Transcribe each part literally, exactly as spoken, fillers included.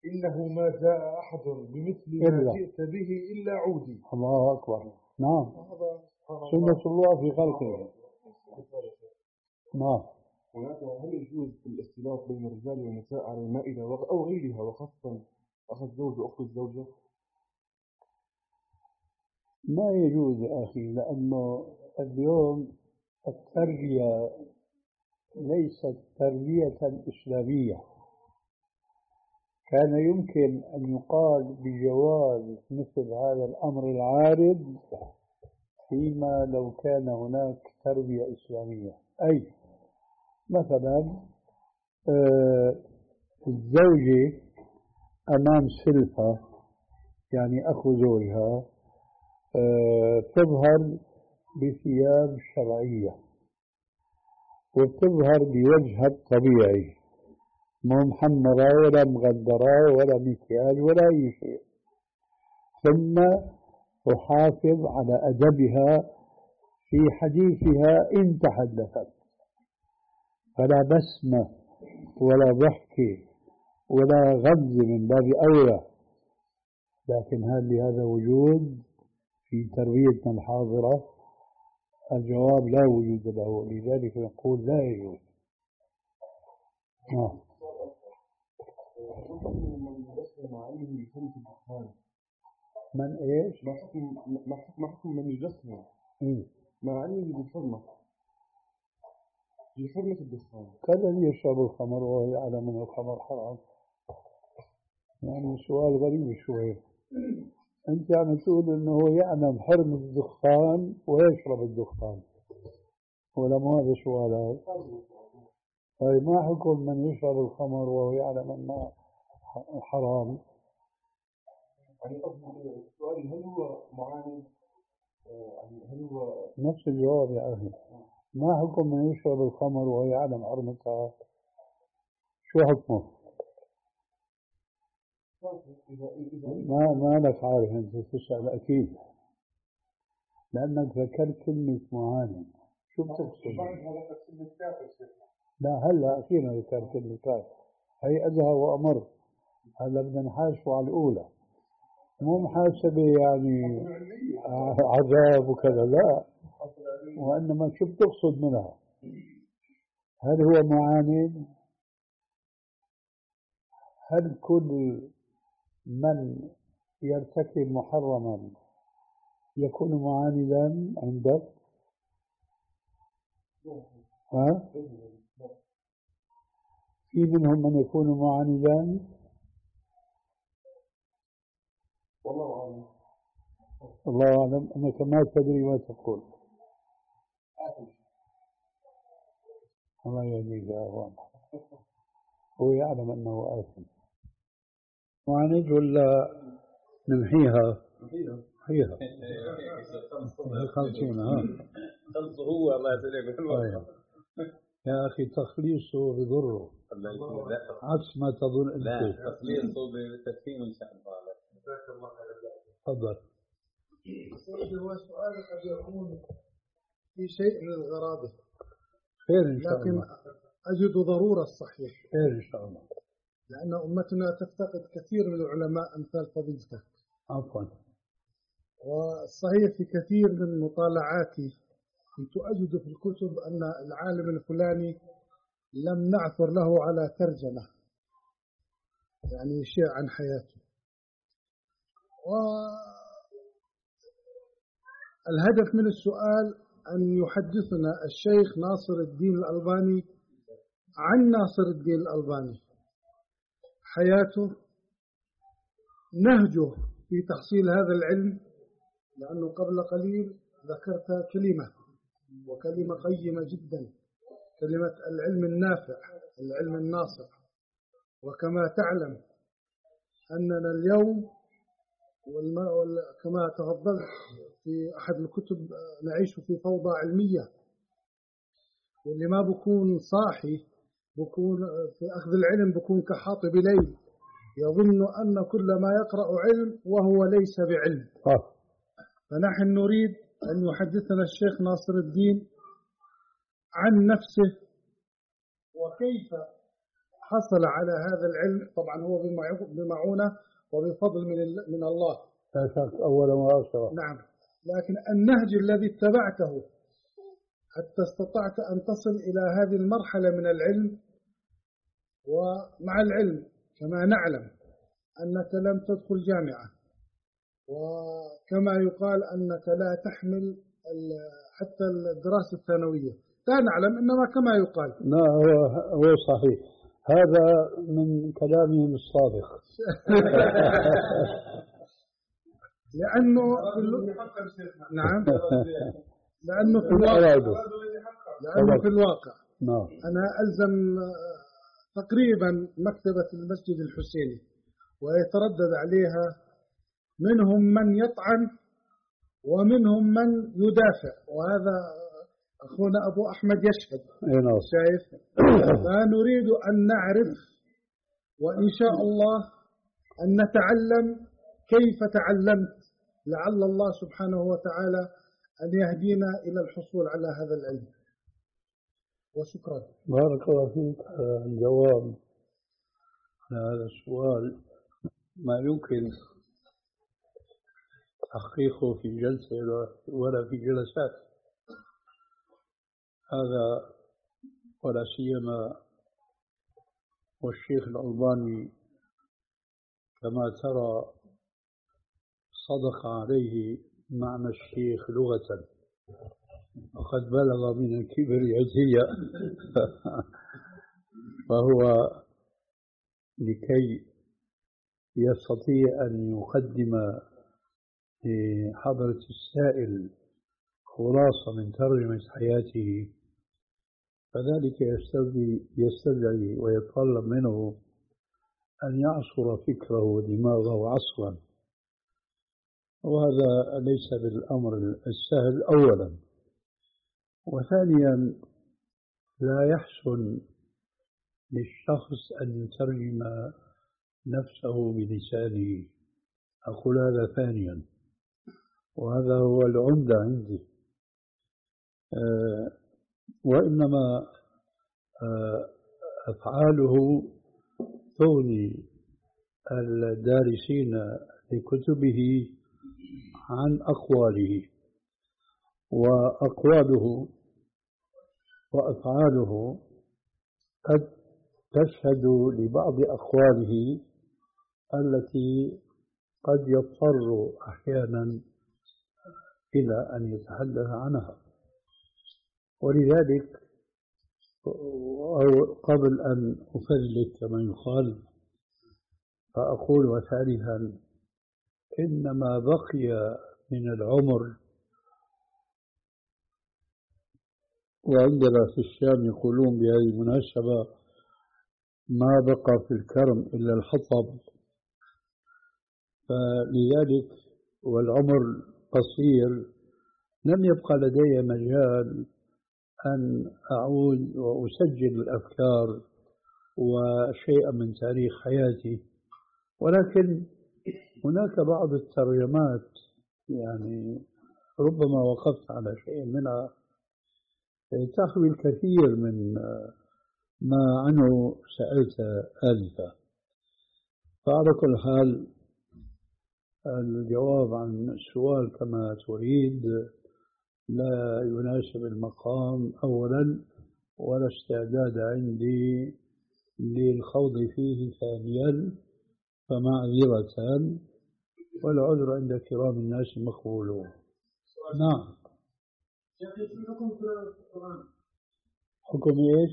إنه ما جاء أحد بمثل ما إلا. جئت به إلا عودي. الله أكبر. نعم، سنة الله في خلقه. نعم. هناك هل يجوز الاختلاط بين الرجال والنساء على المائدة أو غيرها، وخاصة أخ الزوج وأخت الزوجة؟ ما يجوز يا أخي، لأنه اليوم التربية ليست تربية إسلامية. كان يمكن أن يقال بجواز مثل هذا الأمر العارض فيما لو كان هناك تربية إسلامية. أي مثلا آه الزوجة أمام سلفة، يعني أخو زوجها، آه تظهر بثياب شرعية وتظهر بوجهها الطبيعي، مو محمرة ولا مغدرة ولا مكياج ولا أي شيء، ثم تحافظ على أدبها في حديثها إن تحدثت، فلا بسمة ولا ضحك ولا غمز من باب أولى. لكن هل لهذا وجود في تربيتنا الحاضرة؟ الجواب لا وجود له، لذلك نقول لا يجوز. آه. من ايش؟ ما حكم ما حكم من يدخن إيه؟ مع علمه بالحرمة بحرمة الدخان؟ كالذي يشرب الخمر وهو يعلم أن الخمر حرام. يعني سؤال غريب شوي. أنت عم تقول أنه يعلم حرمة الدخان ويشرب الدخان، ولا مو هذا سؤال؟ طيب ما حكم من يشرب الخمر وهو يعلم أنه حرام؟ يعني السؤال هل هو معاند؟ يعني هل هو نفس الجواب يا أخي. ما حكم من يشرب الخمر وهو يعلم حرمتها؟ شو حكمه؟ ما ما لك عارف أنت تسأل أكيد، لأنك ذكرت كلمة معاند. شو بتقصد؟ لا هلا أخيرا ذكرت كلمة كافر، هي أزهى وأمر. هلا بدنا نحاسبه على الأولى، مو محاسبة يعني عذاب وكذا، لا، وإنما شو بتقصد منها؟ هل هو معاند؟ هل كل من يرتكب محرما يكون معاندا عندك؟ ها؟ في منهم من يكون معاندا؟ والله أعلم. الله أعلم، أنك ما تدري ما تقول. الله يهديك يا أخوان، هو يعلم أنه آثم. معاند ولا نمحيها؟ نمحيها خمسين. ها خلصه هو الله يسلمك. طيب يا أخي تخليصه بضره عكس ما تظن أنت. لا تخليصه بتفهيم إن شاء الله. تفضل. هو سؤال قد يكون في شيء من الغرابة، خير إن شاء لكن الله. أجد ضرورة الصحيح، خير إن شاء الله، لأن أمتنا تفتقد كثير من العلماء أمثال فضيلتك. عفوا. والصحيح في كثير من مطالعاتي كنت أجد في الكتب أن العالم الفلاني لم نعثر له على ترجمة، يعني شيء عن حياته. والهدف من السؤال أن يحدثنا الشيخ ناصر الدين الألباني عن ناصر الدين الألباني، حياته، نهجه في تحصيل هذا العلم، لأنه قبل قليل ذكرت كلمة وكلمة قيمة جدا، كلمة العلم النافع، العلم الناصع. وكما تعلم أننا اليوم كما تفضلت في أحد الكتب نعيش في فوضى علمية، واللي ما بكون صاحي بكون في أخذ العلم بكون كحاطب ليل، يظن أن كل ما يقرأ علم وهو ليس بعلم. فنحن نريد أن يحدثنا الشيخ ناصر الدين عن نفسه، وكيف حصل على هذا العلم طبعا هو بمعونة وبفضل من من الله لا شك أولا وآخرا. نعم، لكن النهج الذي اتبعته حتى استطعت أن تصل إلى هذه المرحلة من العلم، ومع العلم كما نعلم أنك لم تدخل جامعة، وكما يقال أنك لا تحمل حتى الدراسة الثانوية، لا نعلم إنما كما يقال. لا هو هو صحيح، هذا من كلامهم الصادق. لأنه نعم لأنه في الواقع لأنه في الواقع نعم. أنا ألزم تقريبا مكتبة المسجد الحسيني ويتردد عليها منهم من يطعن ومنهم من يدافع، وهذا أخونا أبو أحمد يشهد. شايف؟ فنريد أن نعرف وإن شاء الله أن نتعلم كيف تعلمت، لعل الله سبحانه وتعالى أن يهدينا إلى الحصول على هذا العلم. وشكرا. بارك الله فيك. الجواب على هذا السؤال ما يمكن تحقيقه في جلسة ولا في جلسات، هذا ولا سيما والشيخ الألباني كما ترى صدق عليه معنى الشيخ لغة، وقد بلغ من الكبريائية فهو لكي يستطيع أن يقدم لحضرة السائل خلاصة من ترجمة حياته، فذلك يستدعي ويتطلب منه أن يعصر فكره ودماغه عصرا، وهذا ليس بالأمر السهل أولا. وثانيا لا يحسن للشخص أن يترجم نفسه بلسانه، أقول هذا ثانيا، وهذا هو العمدة عندي. أه وإنما أه أفعاله تغني الدارسين لكتبه عن أقواله، وأقواله وأفعاله قد تشهد لبعض أقواله التي قد يضطر أحيانا إلى أن يتحدث عنها. ولذلك قبل أن أفلت كما يقال فأقول وثالثا إنما بقي من العمر، وعندنا في الشام يقولون بهذه المناسبة ما بقى في الكرم إلا الحطب، فلذلك والعمر قصير لم يبقى لدي مجال أن أعود وأسجل الأفكار وشيئا من تاريخ حياتي، ولكن هناك بعض الترجمات يعني ربما وقفت على شيء منها تحوي الكثير من ما عنه سألت آنفا. فعلى كل حال الجواب عن السؤال كما تريد لا يناسب المقام أولا، ولا استعداد عندي للخوض فيه ثانيا، فمعذرة، والعذر عند كرام الناس مقبول. نعم. حكم ايش؟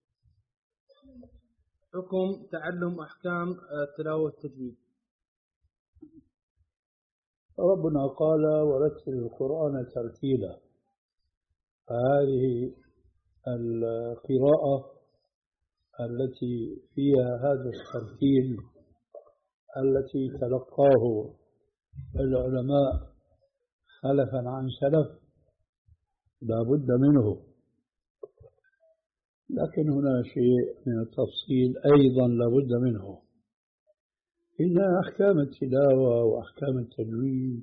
حكم تعلم أحكام التلاوة والتجويد. ربنا قال ورتل القرآن ترتيلا، فهذه القراءة التي فيها هذا الترتيل التي تلقاه العلماء خلفا عن سلف لا بد منه، لكن هنا شيء من التفصيل أيضا لا بد منه. إن أحكام التلاوة وأحكام التجويد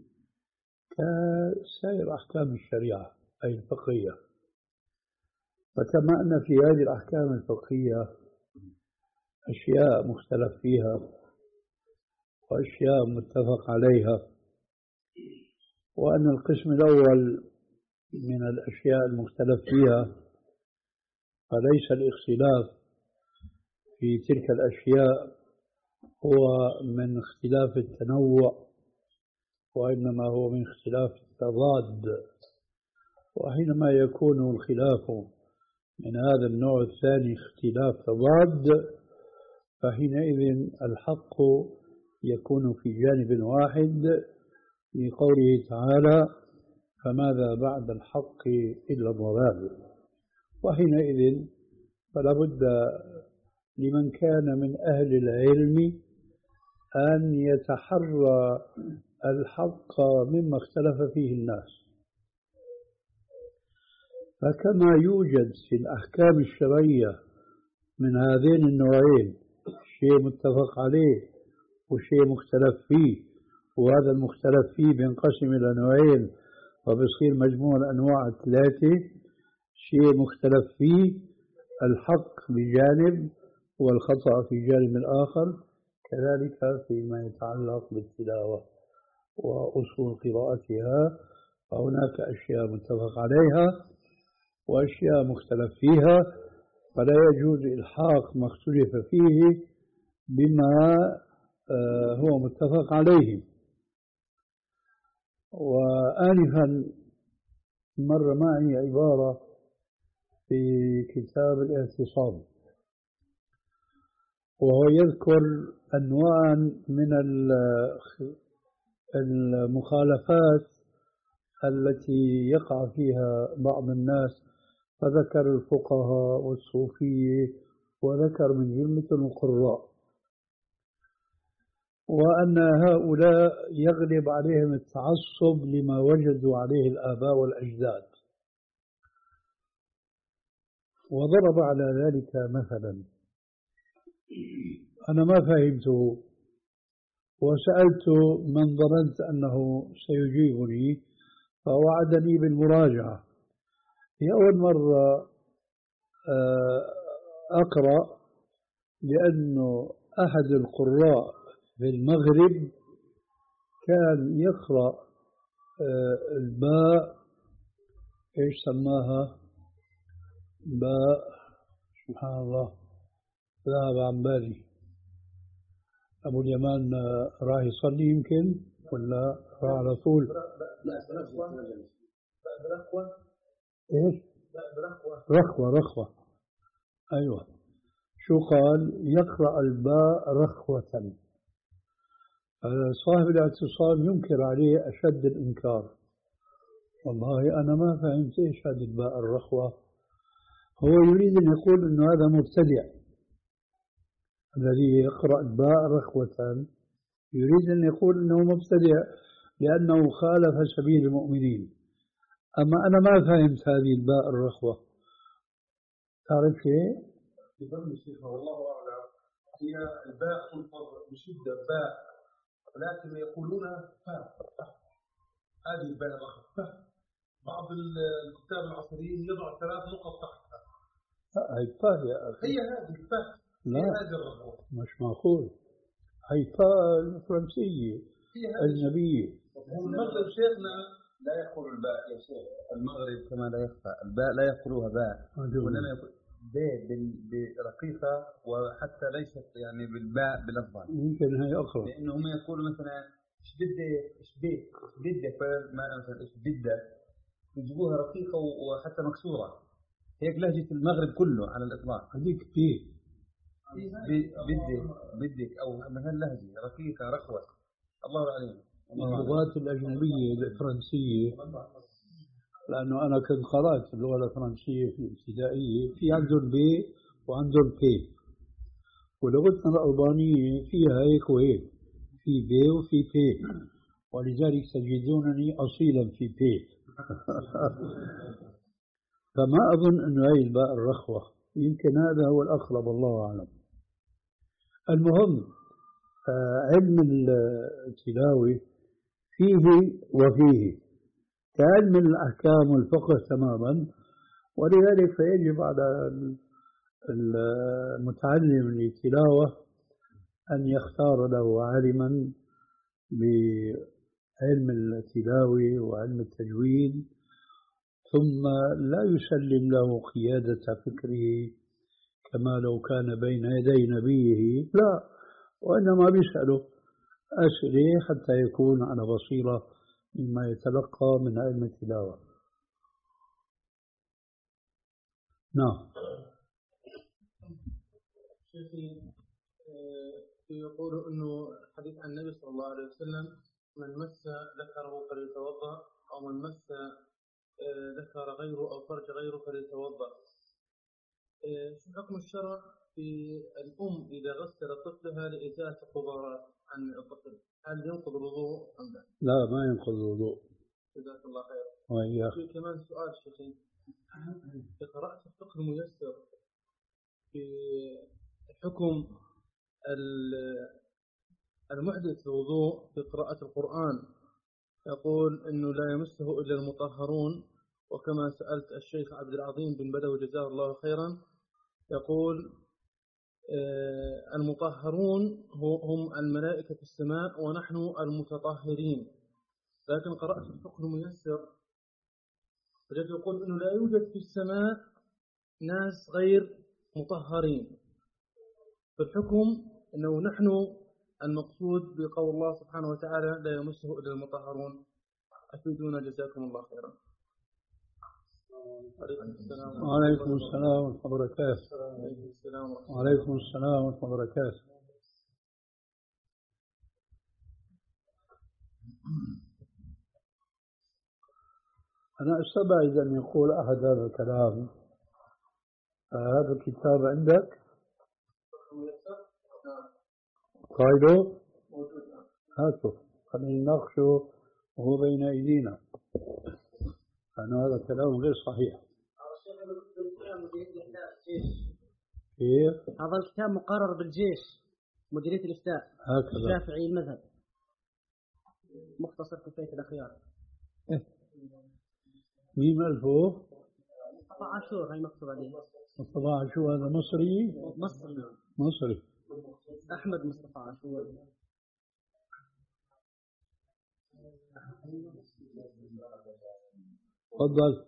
كسائر أحكام الشريعة أي الفقهية، فكما أن في هذه الأحكام الفقهية أشياء مختلف فيها وأشياء متفق عليها، وأن القسم الأول من الأشياء المختلف فيها فليس الاختلاف في تلك الأشياء هو من اختلاف التنوع، وإنما هو من اختلاف التضاد. وحينما يكون الخلاف من هذا النوع الثاني اختلاف تضاد، فحينئذ الحق يكون في جانب واحد، لقوله تعالى: فماذا بعد الحق إلا الضلال. وحينئذ فلا بد لمن كان من أهل العلم أن يتحرى الحق مما اختلف فيه الناس. فكما يوجد في الأحكام الشرعية من هذين النوعين شيء متفق عليه وشيء مختلف فيه، وهذا المختلف فيه بينقسم إلى نوعين وبصير مجموع الأنواع ثلاثة، شيء مختلف فيه الحق بجانب والخطأ في جانب الآخر. كذلك فيما يتعلق بالتلاوة وأصول قراءتها، فهناك أشياء متفق عليها وأشياء مختلف فيها، فلا يجوز إلحاق ما اختلف فيه بما هو متفق عليه. وآنفا مر معي عبارة في كتاب الاعتصام، وهو يذكر أنواعا من المخالفات التي يقع فيها بعض الناس، فذكر الفقهاء والصوفية وذكر من جملة القراء، وأن هؤلاء يغلب عليهم التعصب لما وجدوا عليه الآباء والأجداد. وضرب على ذلك مثلا أنا ما فهمته، وسألت من ظننت أنه سيجيبني فوعدني بالمراجعة. في أول مرة أقرأ لأنه أحد القراء في المغرب كان يقرأ الباء، إيش سماها؟ باء، سبحان الله ذهب عن بالي. أبو اليمان راح يصلي يمكن ولا راح على طول؟ إيش؟ رخوة رخوة أيوة. شو قال؟ يقرأ الباء رخوة. صاحب الاعتصام ينكر عليه أشد الإنكار. والله أنا ما فهمت إيش هذه الباء الرخوة. هو يريد أن يقول أنه هذا مبتدع الذي يقرأ الباء رخوة، يريد أن يقول أنه مبتدع لأنه خالف سبيل المؤمنين. أما أنا ما فهمت هذه الباء الرخوة. تعرف شيء؟ يظن الشيخ والله أعلم هي الباء تلفظ بشدة باء، ولكن يقولونها فاء. هذه الباء الرخوة. بعض الكتاب العصريين يضع ثلاث نقط تحتها. هي فاء يا أخي. هي هذه الفاء. لا هذه الرخوة. مش معقول. هي فاء الفرنسية أجنبية. المغرب شيخنا لا يقول الباء يا شيخ. المغرب كما لا يخفى الباء لا يقولوها باء، وإنما يقول باء برقيقة، وحتى ليست يعني بالباء بلفظها. يمكن هي أقرب. لأنهم يقولوا مثلا إيش بدك إيش بيك إيش بدك، ما مثلا إيش بدك يجيبوها رقيقة وحتى مكسورة. هيك لهجة المغرب كله على الإطلاق. هذيك بيه بدك بدك أو مثلا لهجة رقيقة رخوة. الله أعلم. اللغات الأجنبية الفرنسية، لأنه أنا كنت قرأت اللغة الفرنسية في الابتدائية، في عندهم بي وعندهم بي، ولغتنا الألبانية فيها هيك وهيك، في بي وفي بي، ولذلك تجدونني أصيلا في بي. فما أظن أنه هي الباء الرخوة، يمكن هذا هو الأقرب، الله أعلم. المهم علم التلاوة فيه وفيه كعلم الأحكام والفقه تماما، ولذلك فيجب على المتعلم للتلاوة أن يختار له عالما بعلم التلاوة وعلم التجويد، ثم لا يسلم له قيادة فكره كما لو كان بين يدي نبيه، لا، وإنما بيسأله أسئلة حتى يكون على بصيرة مما يتلقى من علم التلاوة. نعم. شيخي يقول انه حديث عن النبي صلى الله عليه وسلم: من مس ذكره فليتوضا، او من مس ذكر غيره او فرج غيره فليتوضا. شو حكم الشرع في الام اذا غسلت طفلها لازاله الغبارات عن الطفل؟ هل ينقض الوضوء ام لا؟ لا، ما ينقض الوضوء. جزاك الله خير. وإياك. في كمان سؤال شيخي، قرأت الفقه الميسر في حكم المحدث الوضوء في قراءة القرآن، يقول إنه لا يمسه إلا المطهرون، وكما سألت الشيخ عبد العظيم بن بدوي جزاه الله خيرا يقول المطهرون هم الملائكة في السماء ونحن المتطهرين. لكن قرأت الفقه الميسر وجدت يقول إنه لا يوجد في السماء ناس غير مطهرين، فالحكم أنه نحن المقصود بقول الله سبحانه وتعالى لا يمسه إلا المطهرون. أفيدونا جزاكم الله خيرا. وعليكم السلام ورحمة الله وبركاته. وعليكم السلام ورحمة الله وبركاته. أنا أستبعد أن يقول أحد هذا الكلام. هذا الكتاب عندك؟ قايله؟ هاته خلينا نناقشه وهو بين أيدينا، لأن هذا الكلام غير صحيح. كيف؟ هذا الكتاب مقرر بالجيش مديرية الإفتاء هكذا. الشافعي المذهب، مختصر كفاية الأخيار. إيه. مين ألفه؟ مصطفى عاشور، هاي مكتوب عليه. مصطفى عاشور هذا مصري؟ مصري. مصري. أحمد مصطفى عاشور. تفضل.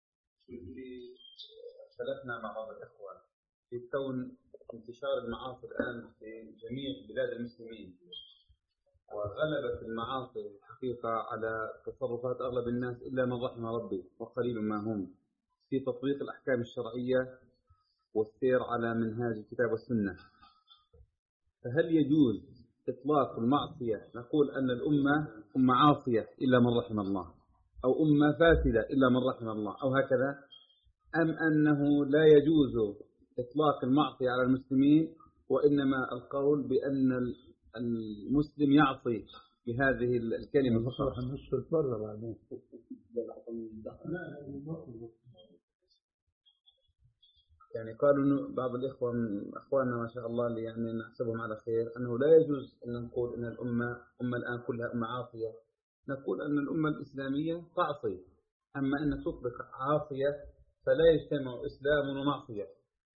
اختلفنا مع بعض الإخوة في كون انتشار المعاصي الآن في جميع بلاد المسلمين، وغلبت المعاصي الحقيقة على تصرفات أغلب الناس إلا من رحم ربي وقليل ما هم، في تطبيق الأحكام الشرعية والسير على منهاج الكتاب والسنة. فهل يجوز إطلاق المعصية نقول أن الأمة أمة عاصية إلا من رحم الله، أو أمة فاسدة إلا من رحم الله، أو هكذا، أم أنه لا يجوز إطلاق المعصية على المسلمين، وإنما القول بأن المسلم يعصي بهذه الكلمة فقط؟ يعني قالوا بعض الإخوة من أخواننا ما شاء الله اللي يعني نحسبهم على خير أنه لا يجوز أن نقول أن الأمة أمة الآن كلها أمة عاصية، نقول أن الأمة الإسلامية تعصي، أما أن تطلق عاصية فلا يجتمع إسلام ومعصية.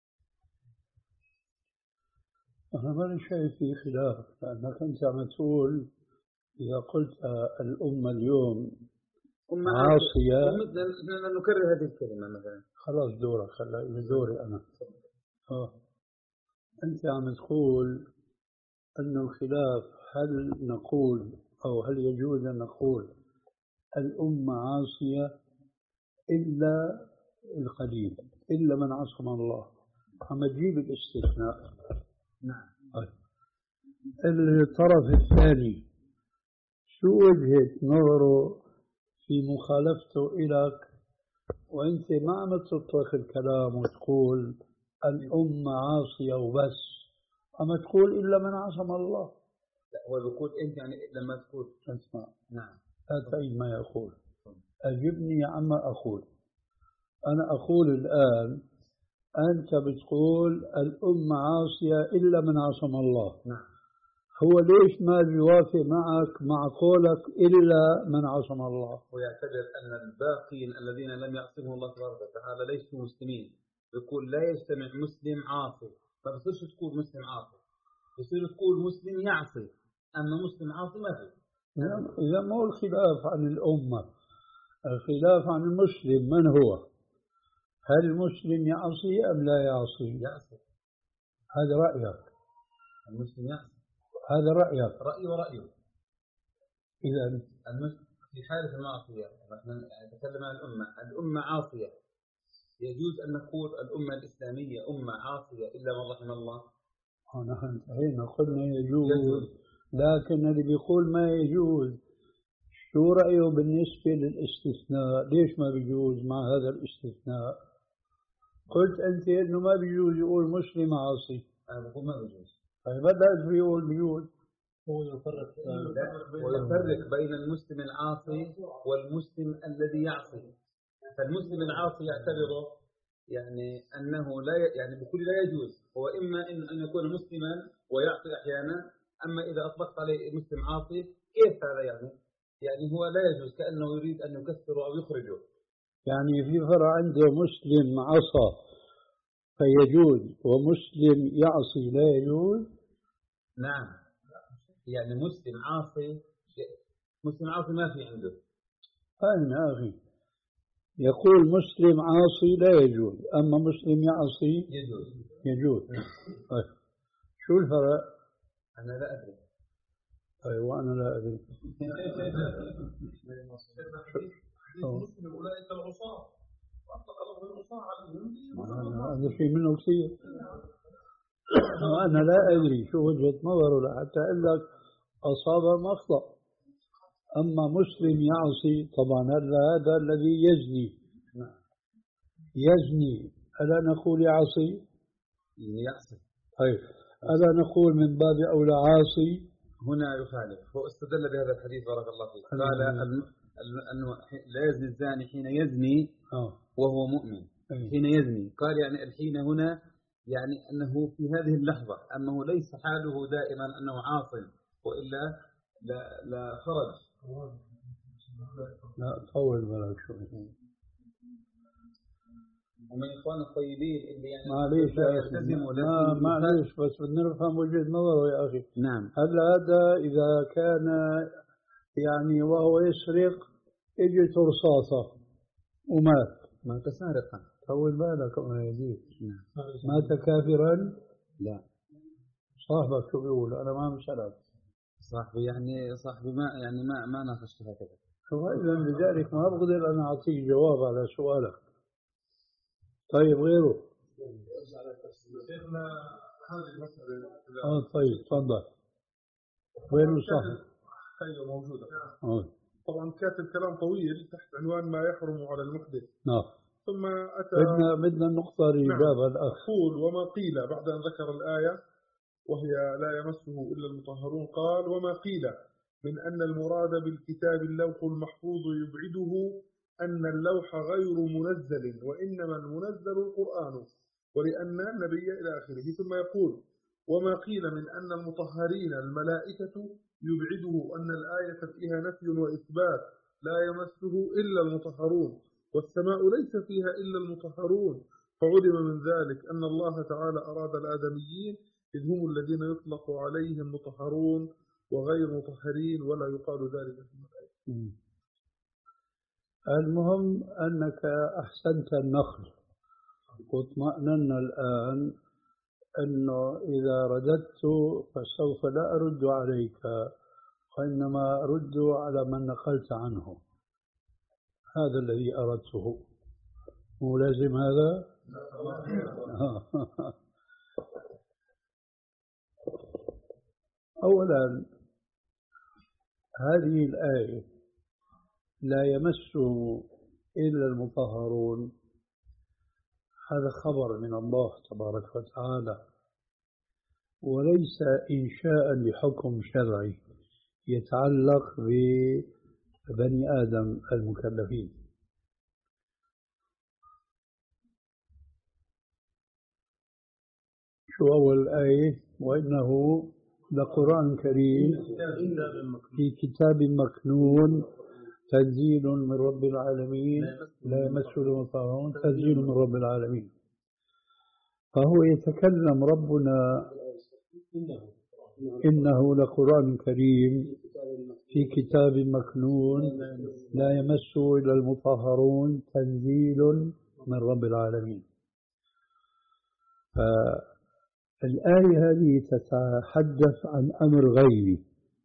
أنا ما شايف في خلاف، لأنك أنت عم تقول إذا قلت الأمة اليوم أمة عاصية مثل نكرر هذه الكلمة مثلا. خلاص دورك، خلا دوري أنا. آه. أنت عم تقول أن الخلاف هل نقول أو هل يجوز أن نقول الأمة عاصية إلا القليل، إلا من عصم الله، عم تجيب الاستثناء. نعم. الطرف الثاني شو وجهة نظره في مخالفته إليك وأنت ما عم تطرق الكلام وتقول الأمة عاصية وبس، عم تقول إلا من عصم الله؟ لا، هو بيقول أنت يعني لما تقول اسمع. نعم. لا تعيد ما يقول، أجبني عما أقول. أنا أقول الآن أنت بتقول الأمة عاصية إلا من عصم الله. نعم. هو ليش ما بيوافق معك مع قولك إلا من عصم الله؟ ويعتبر أن الباقين الذين لم يعصمهم الله تبارك وتعالى ليسوا مسلمين، يقول لا يجتمع مسلم عاصي، ما بصيرش تقول مسلم عاصي، بصير تقول مسلم يعصي، أما مسلم عاصي ما في. إذا مو الخلاف عن الأمة، الخلاف عن المسلم من هو؟ هل المسلم يعصي أم لا يعصي؟ يعصي. هذا رأيك. المسلم يعصي. هذا رأيك. رأيي ورأيه. إذا المسلم في حالة المعصية، نحن نتكلم عن الأمة، الأمة عاصية، يجوز أن نقول الأمة الإسلامية أمة عاصية إلا من رحم الله. نحن انتهينا قلنا يجوز, يجوز. لكن اللي بيقول ما يجوز شو رأيه بالنسبة للاستثناء؟ ليش ما بيجوز مع هذا الاستثناء؟ قلت أنت إنه ما بيجوز يقول مسلم عاصي. أنا بقول ما بيجوز. طيب ماذا بيقول بيجوز؟ هو يفرق ويفرق بين المسلم العاصي والمسلم الذي يعصي. فالمسلم العاصي يعتبره يعني أنه لا يعني بكل لا يجوز، هو إما إن أن يكون مسلما ويعصي أحيانا، أما إذا أطلقت عليه مسلم عاصي كيف هذا يعني؟ يعني هو لا يجوز، كأنه يريد أن يكسره أو يخرجه. يعني في فرع عنده مسلم عصى فيجوز ومسلم يعصي لا يجوز؟ نعم، يعني مسلم عاصي مسلم عاصي ما في عنده. أين أخي؟ يقول مسلم عاصي لا يجوز، أما مسلم يعصي يجوز. يجوز. طيب شو الفرق؟ أنا لا أدري. طيب وأنا لا أدري. المسلم أولئك العصاة وأطلق الله العصاة عليهم. هذا في منه كثير. وأنا لا أدري شو وجهة نظره حتى أقول لك أصاب مخطأ. أما مسلم يعصي طبعا هذا الذي يزني يزني ألا نقول يعصي؟ يعصي. طيب ألا نقول من باب أولى عاصي؟ هنا يخالف، هو استدل بهذا الحديث بارك الله فيك، قال أنه لا يزني الزاني حين يزني وهو مؤمن. حين يزني قال يعني الحين هنا يعني أنه في هذه اللحظة، أنه ليس حاله دائما أنه عاصي وإلا لا, لا خرج. لا طول بالك شوي. ومن إخوان الطيبين اللي يعني معليش يلتزموا ما معليش بس بدنا نفهم وجهة نظره يا أخي. نعم. هل هذا إذا كان يعني وهو يسرق اجت رصاصة ومات مات سارقا. طول بالك ما يجيك. مات كافرا؟ لا. صاحبك شو بيقول؟ أنا ما مسألك. صاحبي يعني صاحبي ما يعني ما ما ناقشت هكذا. فإذا لذلك ما بقدر أنا أعطيك جواب على سؤالك. طيب غيره. شيخنا هذه المسألة. آه طيب تفضل. وين صاحب؟ أيوة موجودة. آه. طبعا كاتب كلام طويل تحت عنوان ما يحرم على المحدث. نعم. ثم أتى بدنا بدنا النقطة اللي جابها الأخ. قول وما قيل بعد أن ذكر الآية وهي لا يمسه إلا المطهرون، قال وما قيل من أن المراد بالكتاب اللوح المحفوظ يبعده أن اللوح غير منزل وإنما المنزل القرآن ولأن النبي إلى آخره. ثم يقول وما قيل من أن المطهرين الملائكة يبعده أن الآية فيها نفي وإثبات لا يمسه إلا المطهرون والسماء ليس فيها إلا المطهرون، فعلم من ذلك أن الله تعالى أراد الآدميين إذ هم الذين يطلق عليهم مطهرون وغير مطهرين ولا يقال ذلك في الملائكة. المهم أنك أحسنت النقل واطمأننا الآن أنه إذا رددت فسوف لا أرد عليك وإنما أرد على من نقلت عنه. هذا الذي أردته. مو لازم هذا؟ أولا هذه الآية لا يمسه إلا المطهرون، هذا خبر من الله تبارك وتعالى وليس إنشاء لحكم شرعي يتعلق ببني آدم المكلفين. شو أول آية؟ وإنه لقرآن كريم في كتاب مكنون تنزيل من رب العالمين لا يمسه إلا المطهرون، تنزيل من رب العالمين. فهو يتكلم ربنا إنه لقرآن كريم في كتاب مكنون لا يمسه إلا المطهرون تنزيل من رب العالمين. فالآية هذه تتحدث عن أمر غيبي،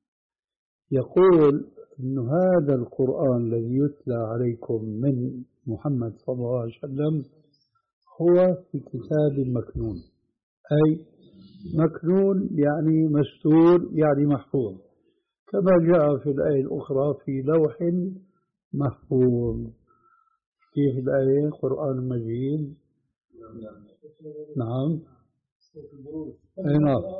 يقول أن هذا القرآن الذي يتلى عليكم من محمد صلى الله عليه وسلم هو في كتاب مكنون، أي مكنون يعني مستور يعني محفوظ، كما جاء في الآية الأخرى في لوح محفوظ. كيف الآية؟ قرآن مجيد. نعم. نعم.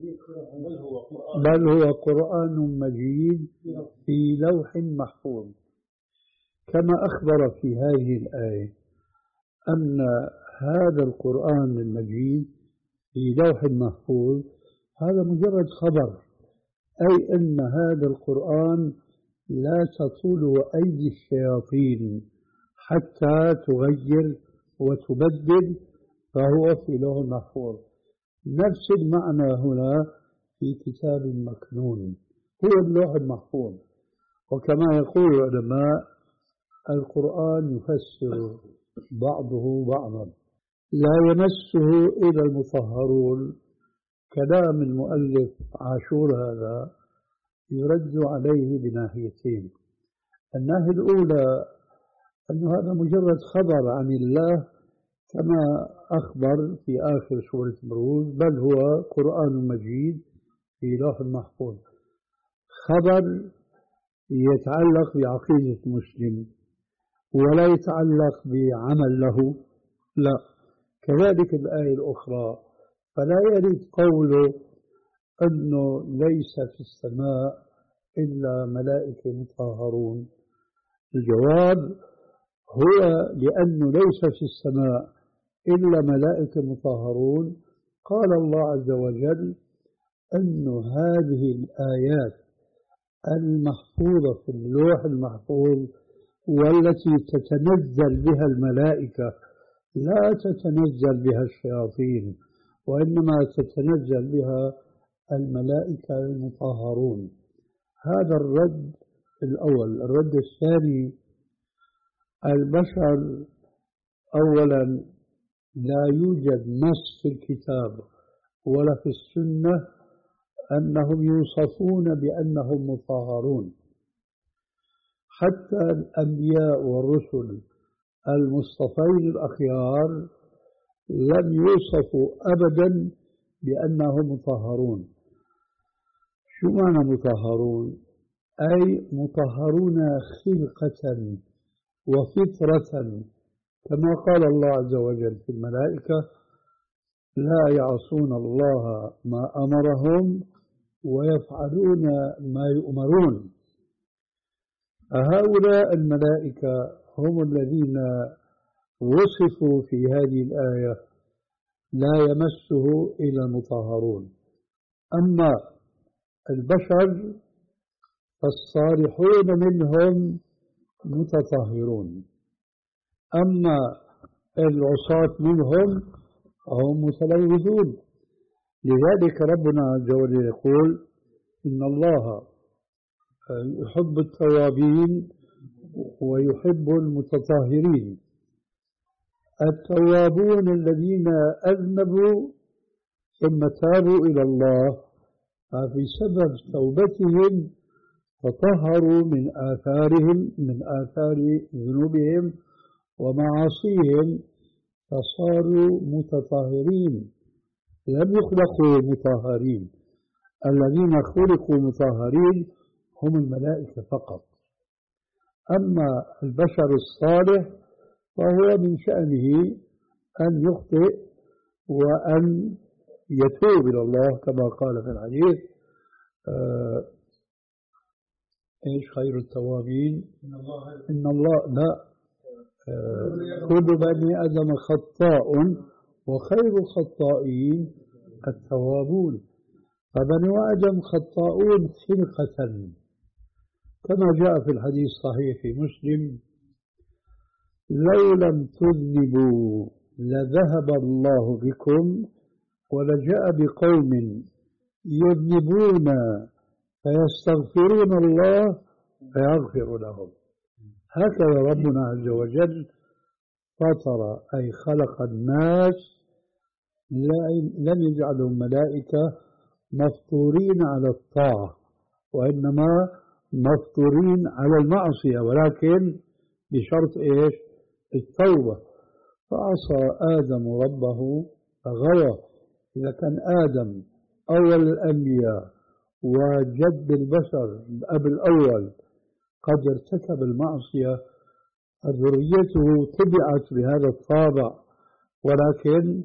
بل هو قرآن مجيد في لوح محفوظ، كما أخبر في هذه الآية أن هذا القرآن المجيد في لوح محفوظ هذا مجرد خبر، أي أن هذا القرآن لا تطول أيدي الشياطين حتى تغير وتبدل، فهو في لوح محفوظ. نفس المعنى هنا في كتاب مكنون، هو اللوح المحفوظ. وكما يقول العلماء القرآن يفسر بعضه بعضا، لا يمسه إلا المطهرون. كلام المؤلف عاشور هذا يرد عليه بناحيتين. الناحية الأولى أن هذا مجرد خبر عن الله كما أخبر في آخر سورة بروج، بل هو قرآن مجيد في لوح محفوظ، خبر يتعلق بعقيدة المسلم ولا يتعلق بعمل له، لا. كذلك الآية الأخرى، فلا يرد قوله أنه ليس في السماء إلا ملائكة مطهرون. الجواب هو لأنه ليس في السماء إلا ملائكة مطهرون. قال الله عز وجل أن هذه الآيات المحفوظة في اللوح المحفوظ والتي تتنزل بها الملائكة لا تتنزل بها الشياطين، وإنما تتنزل بها الملائكة المطهرون. هذا الرد الأول. الرد الثاني، البشر أولا لا يوجد نص في الكتاب ولا في السنة أنهم يوصفون بأنهم مطهرون. حتى الأنبياء والرسل المصطفين الأخيار لم يوصفوا أبدا بأنهم مطهرون. شو معنى مطهرون؟ أي مطهرون خلقة وفطرة، كما قال الله عز وجل في الملائكة لا يعصون الله ما أمرهم ويفعلون ما يؤمرون. هؤلاء الملائكة هم الذين وصفوا في هذه الآية لا يمسه إلا المطهرون. أما البشر فالصالحون منهم متطهرون، أما العصاة منهم هم متلوثون. لذلك ربنا عز وجل يقول إن الله يحب التوابين ويحب المتطهرين. التوابون الذين أذنبوا ثم تابوا إلى الله ففي سبب توبتهم تطهروا من آثارهم من آثار ذنوبهم ومعاصيهم فصاروا متطهرين، لم يخلقوا مطهرين. الذين خلقوا مطهرين هم الملائكة فقط. أما البشر الصالح فهو من شأنه أن يخطئ وأن يتوب إلى الله كما قال في الحديث آه إيش خير التوابين إن الله لا آه كل بني آدم خطاء وخير الخطائين التوابون. فبني آدم خطاؤون خلقة، كما جاء في الحديث الصحيح في مسلم لو لم تذنبوا لذهب الله بكم ولجاء بقوم يذنبون فيستغفرون الله فيغفر لهم. هكذا ربنا عز وجل فطر أي خلق الناس، لم يجعلهم ملائكة مفطورين على الطاعة، وإنما مفطورين على المعصية، ولكن بشرط إيش؟ التوبة. فعصى آدم ربه فغوى. إذا كان آدم أول الأنبياء وجد البشر الأب الأول قد ارتكب المعصية، ذريته طبعت بهذا الطابع، ولكن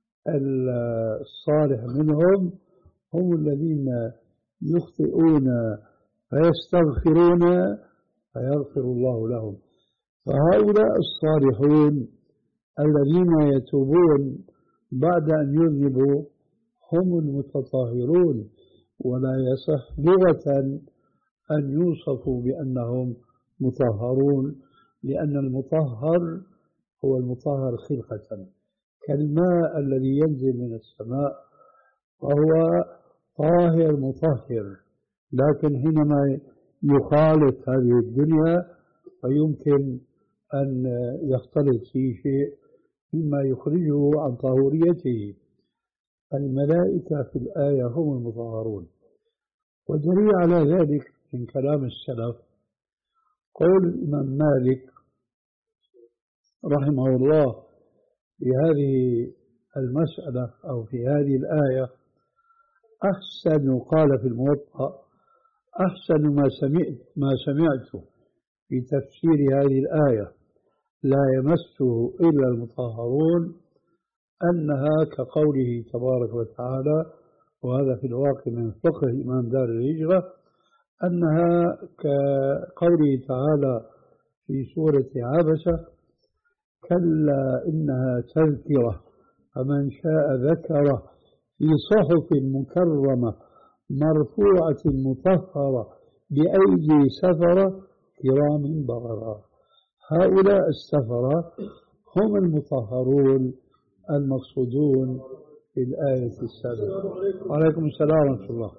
الصالح منهم هم الذين يخطئون فيستغفرون فيغفر الله لهم. فهؤلاء الصالحون الذين يتوبون بعد أن يذنبوا هم المتطهرون، ولا يصح لغة أن يوصفوا بأنهم مطهرون، لأن المطهر هو المطهر خلقة، كالماء الذي ينزل من السماء وهو طاهر مطهر، لكن حينما يخالط هذه الدنيا فيمكن أن يختلط فيه شيء مما يخرجه عن طهوريته. الملائكة في الآية هم المطهرون، ودليل على ذلك من كلام السلف قول الإمام مالك رحمه الله في هذه المسألة أو في هذه الآية: أحسن، قال في الموطأ: أحسن ما سمعت ما سمعت في تفسير هذه الآية لا يمسه إلا المطهرون أنها كقوله تبارك وتعالى، وهذا في الواقع من فقه إمام دار الهجرة، أنها كقوله تعالى في سورة عبسة: كلا إنها تذكرة فمن شاء ذكره في صحف مكرمة مرفوعة مطهرة بأيدي سفرة كرام بررة. هؤلاء السفرة هم المطهرون المقصودون في الآية السابقة. وعليكم السلام ورحمة الله.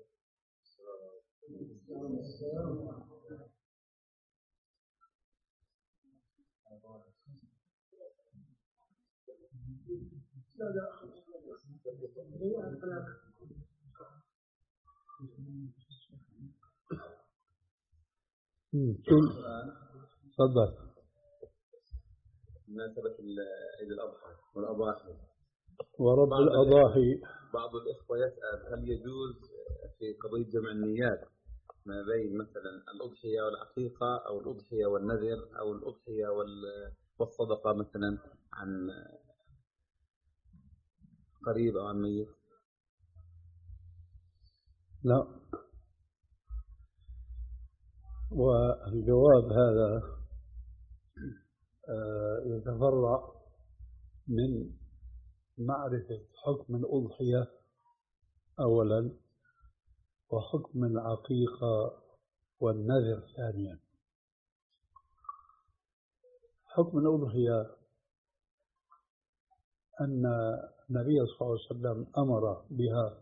تفضل. مناسبة عيد الأضحى والأضاحي ورب الأضاحي، بعض الإخوة يسأل هل يجوز في قضية جمع النيات ما بين مثلا الأضحية والعقيقة أو الأضحية والنذر أو الأضحية والصدقة مثلا عن قريب أو عن ميت؟ لا. والجواب هذا يتفرع من معرفة حكم الأضحية أولا، وحكم العقيقة والنذر ثانيا. حكم الأضحية أن النبي صلى الله عليه وسلم أمر بها،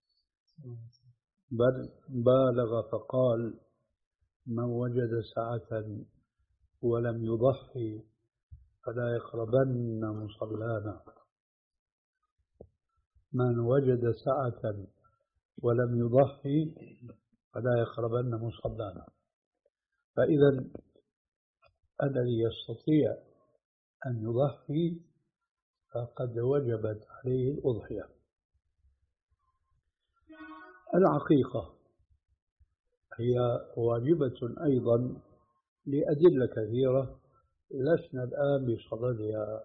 بل بالغ فقال: من وجد سعة ولم يضحي فلا يقربن مصلانا. من وجد سعة ولم يضحي فلا يقربن مصلانا. فإذا الذي يستطيع أن يضحي فقد وجبت عليه الأضحية. العقيقة هي واجبة أيضا لأدلة كثيرة لسنا الآن بصددها،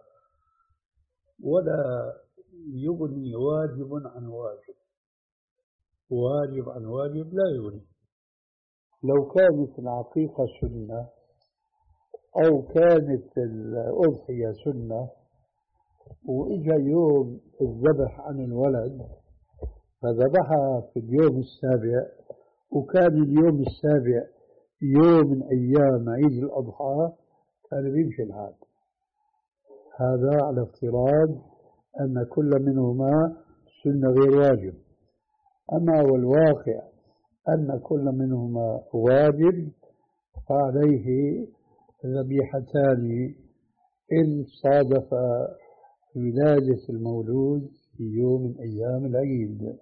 ولا يغني واجب عن واجب، واجب عن واجب لا يغني. لو كانت العقيقة سنة أو كانت الأضحية سنة وإجا يوم الذبح عن الولد فذبحها في اليوم السابع، وكان اليوم السابع يوم من أيام عيد الأضحى، كان بيمشي الحال. هذا على افتراض أن كل منهما سنة غير واجب. أما والواقع أن كل منهما واجب فعليه ذبيحتان إن صادف ولادة المولود في يوم من أيام العيد،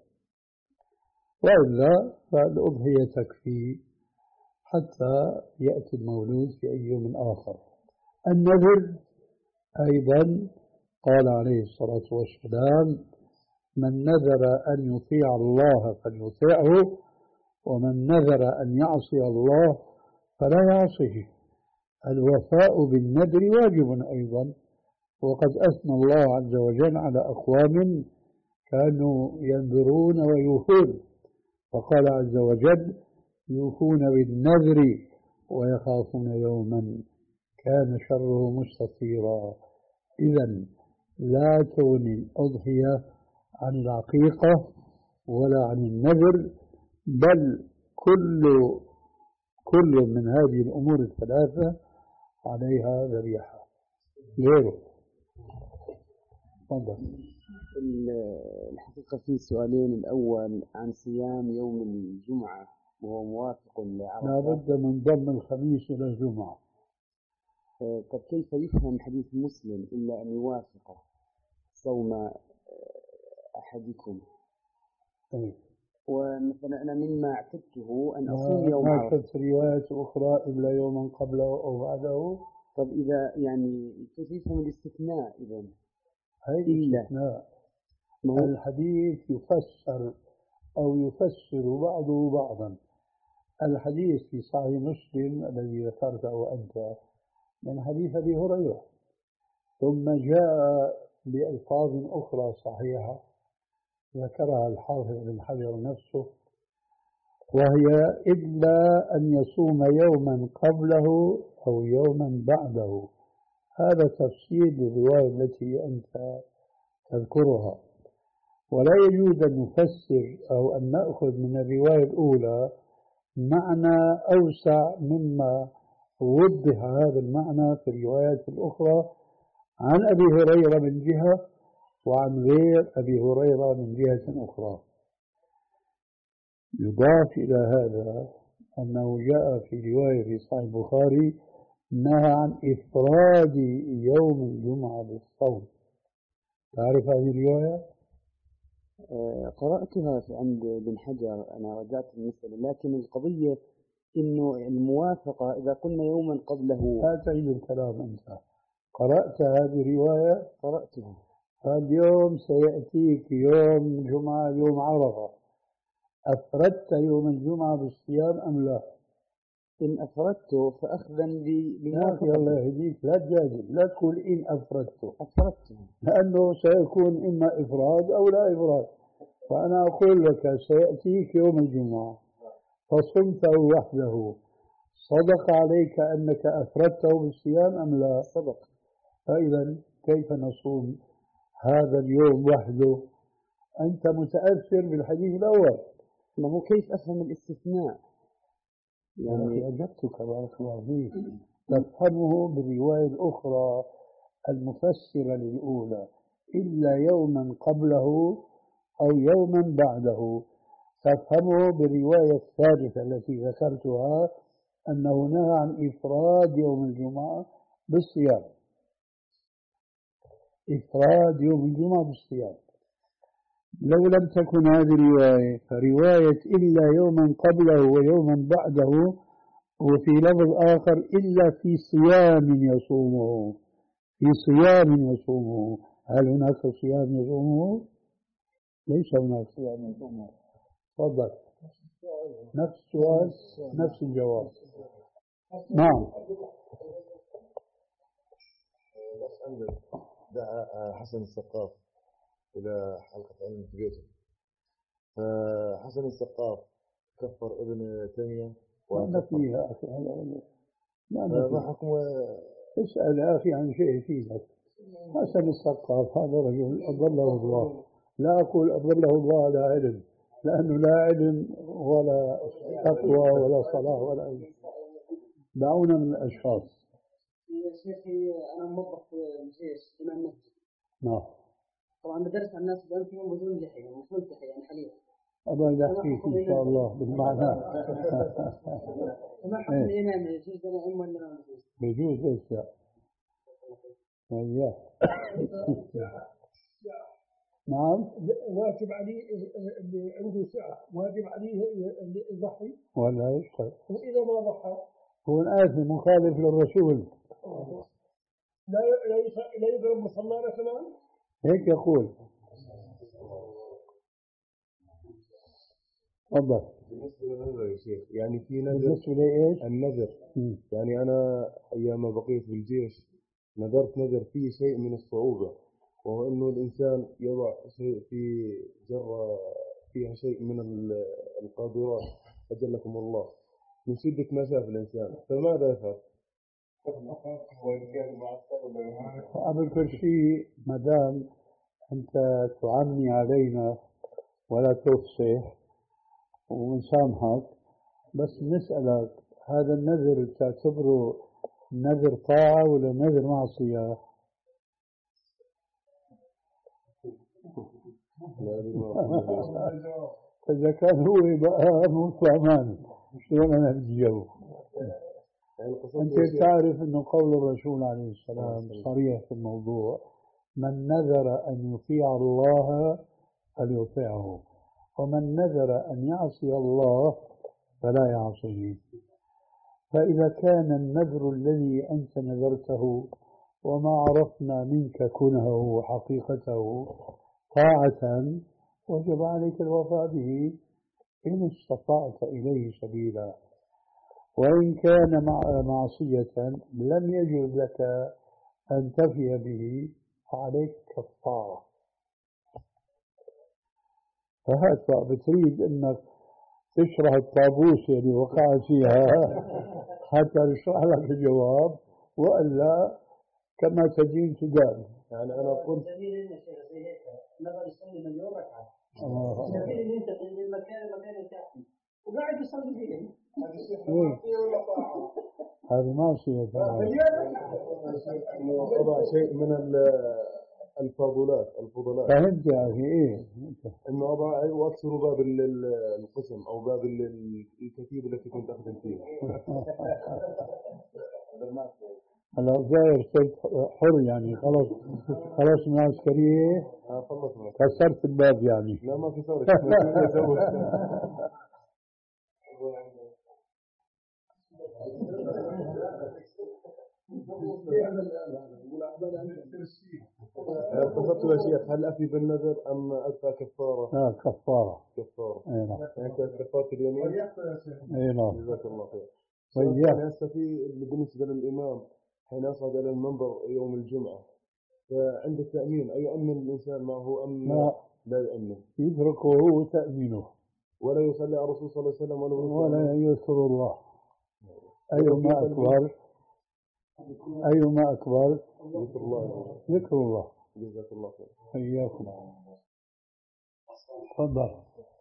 وإلا فالأضحية تكفي حتى يأتي المولود في أي يوم آخر. النذر أيضا قال عليه الصلاة والسلام: من نذر أن يطيع الله فليطيعه، ومن نذر أن يعصي الله فلا يعصيه. الوفاء بالنذر واجب أيضا، وقد أثنى الله عز وجل على أقوام كانوا ينذرون ويوفون، فقال عز وجل: يوفون بالنذر ويخافون يوما كان شره مستطيرا. إذا لا تغني الأضحية عن العقيقة ولا عن النذر، بل كل كل من هذه الأمور الثلاثة عليها ذبيحة غيره. تفضل. الحقيقة في سؤالين. الأول عن صيام يوم الجمعة وهو موافق لعرفة. لا بد من ضم الخميس إلى الجمعة. طب كيف يفهم حديث مسلم إلا أن يوافق صوم أحدكم؟ أيه. ومثلا أنا مما اعتدته أن أصوم يوم عرفة. ما شفت روايات أخرى إلا يوما قبله أو بعده. طب إذا يعني كيف يفهم الاستثناء إذا؟ هي الاستثناء. الحديث يفسر أو يفسر بعضه بعضا. الحديث في صحيح مسلم الذي ذكرته أنت من حديث أبي هريرة، ثم جاء بألفاظ أخرى صحيحة ذكرها الحافظ بن حجر نفسه، وهي إلا أن يصوم يوما قبله أو يوما بعده. هذا تفسير للرواية التي أنت تذكرها، ولا يجوز أن نفسر أو أن نأخذ من الرواية الأولى معنى أوسع مما وضح هذا المعنى في الروايات الأخرى عن أبي هريرة من جهة وعن غير أبي هريرة من جهة أخرى. يضاف إلى هذا أنه جاء في رواية في صحيح البخاري نهى عن إفراد يوم الجمعة بالصوم. تعرف هذه الرواية؟ آه قرأتها عند ابن حجر، أنا رجعت المسألة، لكن القضية إنه الموافقة إذا قلنا يوما قبله. لا تعيد الكلام أنت. قرأت هذه الرواية؟ قرأتها. فاليوم سيأتيك يوم جمعة يوم عرفة، أفردت يوم الجمعة بالصيام أم لا؟ إن أفردته فأخذا بموافقة. يا الله يهديك، لا تجادل، لا تقول إن أفردته. أفردته لأنه سيكون إما إفراد أو لا إفراد، فأنا أقول لك سيأتيك يوم الجمعة فصمته وحده، صدق عليك أنك أفردته بالصيام أم لا؟ صدق. فإذا كيف نصوم هذا اليوم وحده؟ أنت متأثر بالحديث الأول. ما هو كيف أفهم الاستثناء؟ يعني أجبتك بارك الله فيك. تفهمه بالرواية الأخرى المفسرة للأولى، إلا يوما قبله أو يوما بعده. تفهمه بالرواية الثالثة التي ذكرتها أنه نهى عن إفراد يوم الجمعة بالصيام. إفراد يوم الجمعة بالصيام. لو لم تكن هذه الرواية فرواية إلا يوما قبله ويوما بعده، وفي لفظ آخر إلا في صيام يصومه، في صيام يصومه. هل هناك صيام يصومه؟ ليس هناك صيام يصومه. تفضل. نفس السؤال نفس الجواب. نعم. دعا حسن السقاف إلى حلقة علم في بيته، فحسن السقاف كفر ابن تيمية. ما فيها أخي هذا ما حكم؟ اسأل أخي عن شيء فيك. حسن السقاف هذا رجل أضله الله، لا أقول أضله الله على علم، لأنه لا علم ولا تقوى ولا صلاة ولا أي. دعونا من الأشخاص. يا شيخي أنا موظف في الجيش إمام مسجد. نعم. طبعا بدرس على الناس بأن فيهم بدون لحية مش ملتحي يعني حاليا. الله يحكيك إن شاء الله بالمعنى. وما حكم الإمام يجوز لنا أم ولا ما يجوز؟ بيجوز إيش يا أيوه. نعم. واجب عليه اللي عنده سعة واجب عليه اللي يضحي ولا إيش؟ وإذا ما ضحى هو آثم مخالف للرسول. لا لا لا يضرب مصلانا كمان. هيك يقول. تفضل. بالنسبة للنذر يا شيخ يعني في نذر. بالنسبة لإيش؟ النذر. يعني أنا أيام ما بقيت بالجيش نذرت نذر فيه شيء من الصعوبة، وهو إنه الإنسان يضع شيء في جرة فيها شيء من القاذورات أجلكم الله من شدة ما شاف الإنسان، فماذا يفعل؟ قبل كل شيء ما دام أنت تعمي علينا ولا تفصح ونسامحك، بس نسألك هذا النذر تعتبره نذر طاعة ولا نذر معصية؟ إذا كان هو بقى مطلمان شلون أنا بدي أجاوب؟ أنت تعرف أنه قول الرسول عليه السلام صريح في الموضوع: من نذر أن يطيع الله فليطيعه، ومن نذر أن يعصي الله فلا يعصيه. فإذا كان النذر الذي أنت نذرته وما عرفنا منك كنهه وحقيقته طاعة وجب عليك الوفاء به إن استطعت إليه سبيلا، وإن كان مع معصية لم يجوز لك أن تفي به فعليك كفارة. فهذا بتريد أنك تشرح الطابوس اللي وقع فيها حتى نشرح لك الجواب، وإلا كما تدين تدان. يعني أنا قلت نبغى يصلي مليون ركعة. سبيل إن أنت من مكان لمكان تأتي وقاعد يصلي فيه. هذه معصية. إنه وضع شيء من الفضلات الفضلات. فهمت يا أخي إيه؟ إنه أضع وأكسر باب القسم أو باب الكتيبة التي كنت أخدم فيها. هلا صاير صرت حر يعني خلاص خلاص من العسكرية كسرت الباب يعني. لا ما كسرت. قصدت يا شيخ هل أفي بالنذر أم أدفع كفارة؟ لا كفارة. كفارة. أي نعم. أنت كفارة اليمين؟ أي نعم. جزاك الله خير. طيب يعني هسه في بالنسبة للإمام حين يصعد إلى المنبر يوم الجمعة فعند التأمين أيؤمن الإنسان معه أم لا لا يؤمن؟ يتركه هو تأمينه ولا يصلي على الرسول صلى الله عليه وسلم ولا ولا يذكر الله. أيما أكبر أيما أكبر ذكر الله. ذكر الله. جزاك الله خير. حياكم. تفضل.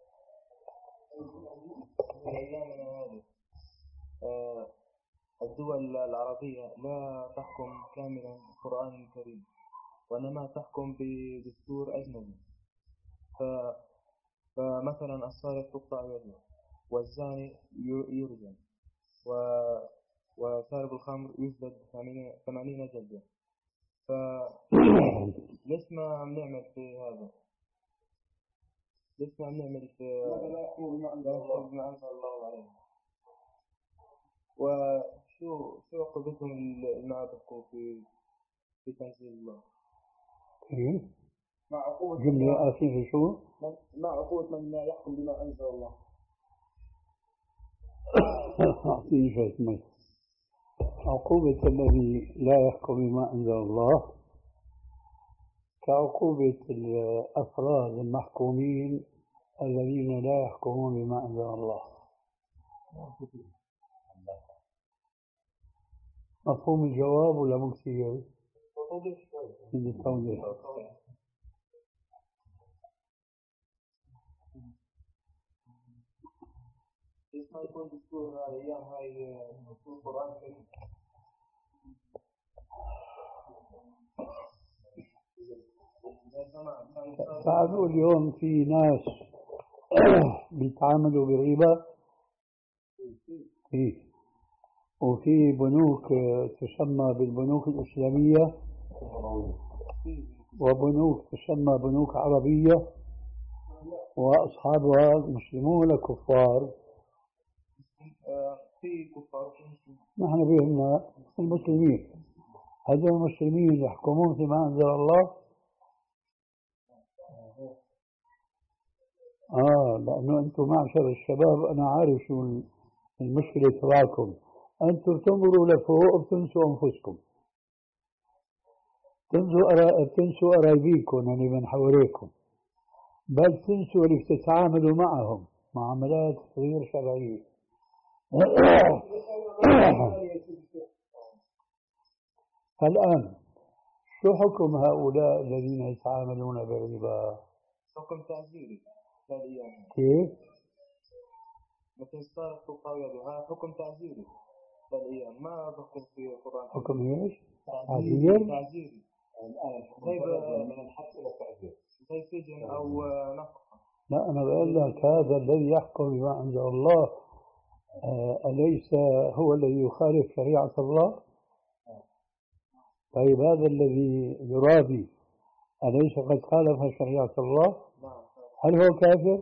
الدول العربية لا تحكم كاملا القرآن الكريم، وإنما تحكم بدستور أجنبي. ف... فمثلا السارق تقطع يده، والزاني يرجم، و... وشارب الخمر يجلد ثمانين جلدة. فليش ما عم نعمل في هذا؟ ليش ما عم نعمل في ما أنزل الله عليه؟ وشو شو عقوبتهم المعابث في في تنزيل الله؟ كيف؟ مع عقوبة جملة أخيرة شو؟ مع عقوبة من لا يحكم بما أنزل الله. أعطيني شوية مي. عقوبة الذي لا يحكم بما أنزل الله كعقوبة الأفراد المحكومين الذين لا يحكمون بما أنزل الله. مفهوم الجواب ولا مو كثير؟ بدي توضيح. ليش ما يكون دستور هذا أيام هاي دستور القرآن الكريم؟ تعرفوا اليوم في ناس بيتعاملوا بالربا، في وفي بنوك تسمى بالبنوك الإسلامية، وبنوك تسمى بنوك عربية، وأصحابها مسلمون ولا كفار؟ في كفار. نحن بهمنا المسلمين. هذول المسلمين يحكمون فيما أنزل الله. آه لأنه أنتم معشر الشباب أنا عارف شو المشكلة تبعكم. أنتم تنظروا لفوق وبتنسوا أنفسكم، تنسوا أرا... تنسوا قرايبيكم اللي من حواليكم، بل تنسوا اللي بتتعاملوا معهم معاملات غير شرعية. الآن شو حكم هؤلاء الذين يتعاملون بالربا؟ حكم تعزيري. كيف؟ مثل صار الفقهاء هذا حكم تعزيري للأيام، ما بحكم في القرآن. حكم ايش؟ تعزير؟ تعزيري. زي من الحبس إلى التعزير. زي سجن أو نفقة. لا أنا بقول لك هذا الذي يحكم بما أنزل الله آه أليس هو الذي يخالف شريعة الله؟ طيب هذا الذي يرابي أليس قد خالف شريعة الله؟ هل هو كافر؟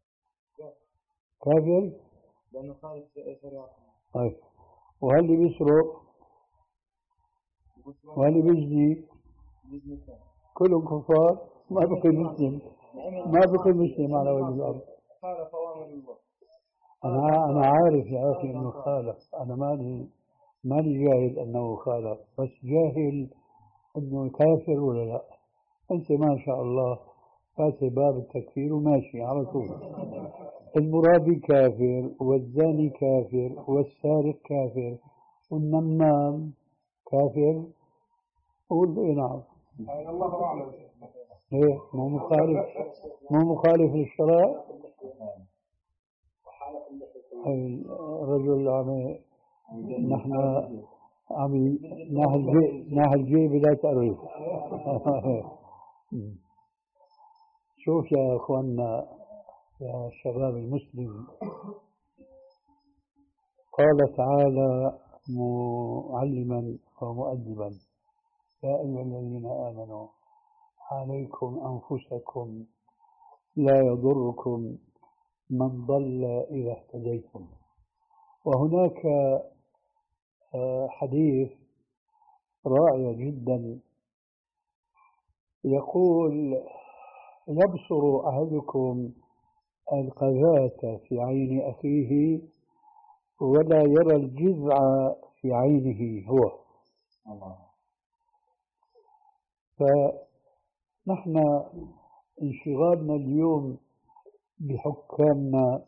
كافر؟ لأنه خالف شريعة الله. طيب وهل اللي بيسرق؟ وهل اللي بيزني؟ كلهم كفار؟ ما بقي مسلم، ما بقي مسلم على وجه الأرض. خالف أوامر الله. أنا أنا عارف يا أخي إنه خالف، أنا مالي مالي جاهل أنه خالف، بس جاهل إنه كافر ولا لا. أنت ما شاء الله فاتح باب التكفير وماشي على طول. المرابي كافر، والزاني كافر، والسارق كافر، والنمام كافر. قول له نعم. الله أعلم. إيه مو مخالف، مو مخالف للشرائع. الرجل عم نحن عم ناهل جيب ناهل جيب لا تعرف. شوف يا اخواننا يا شباب المسلم، قال تعالى معلما ومؤدبا: يا ايها الذين امنوا عليكم انفسكم لا يضركم من ضل إذا اهتديتم. وهناك حديث رائع جدا يقول: يبصر أحدكم القذاة في عين أخيه ولا يرى الجذع في عينه هو. فنحن انشغالنا اليوم بحكامنا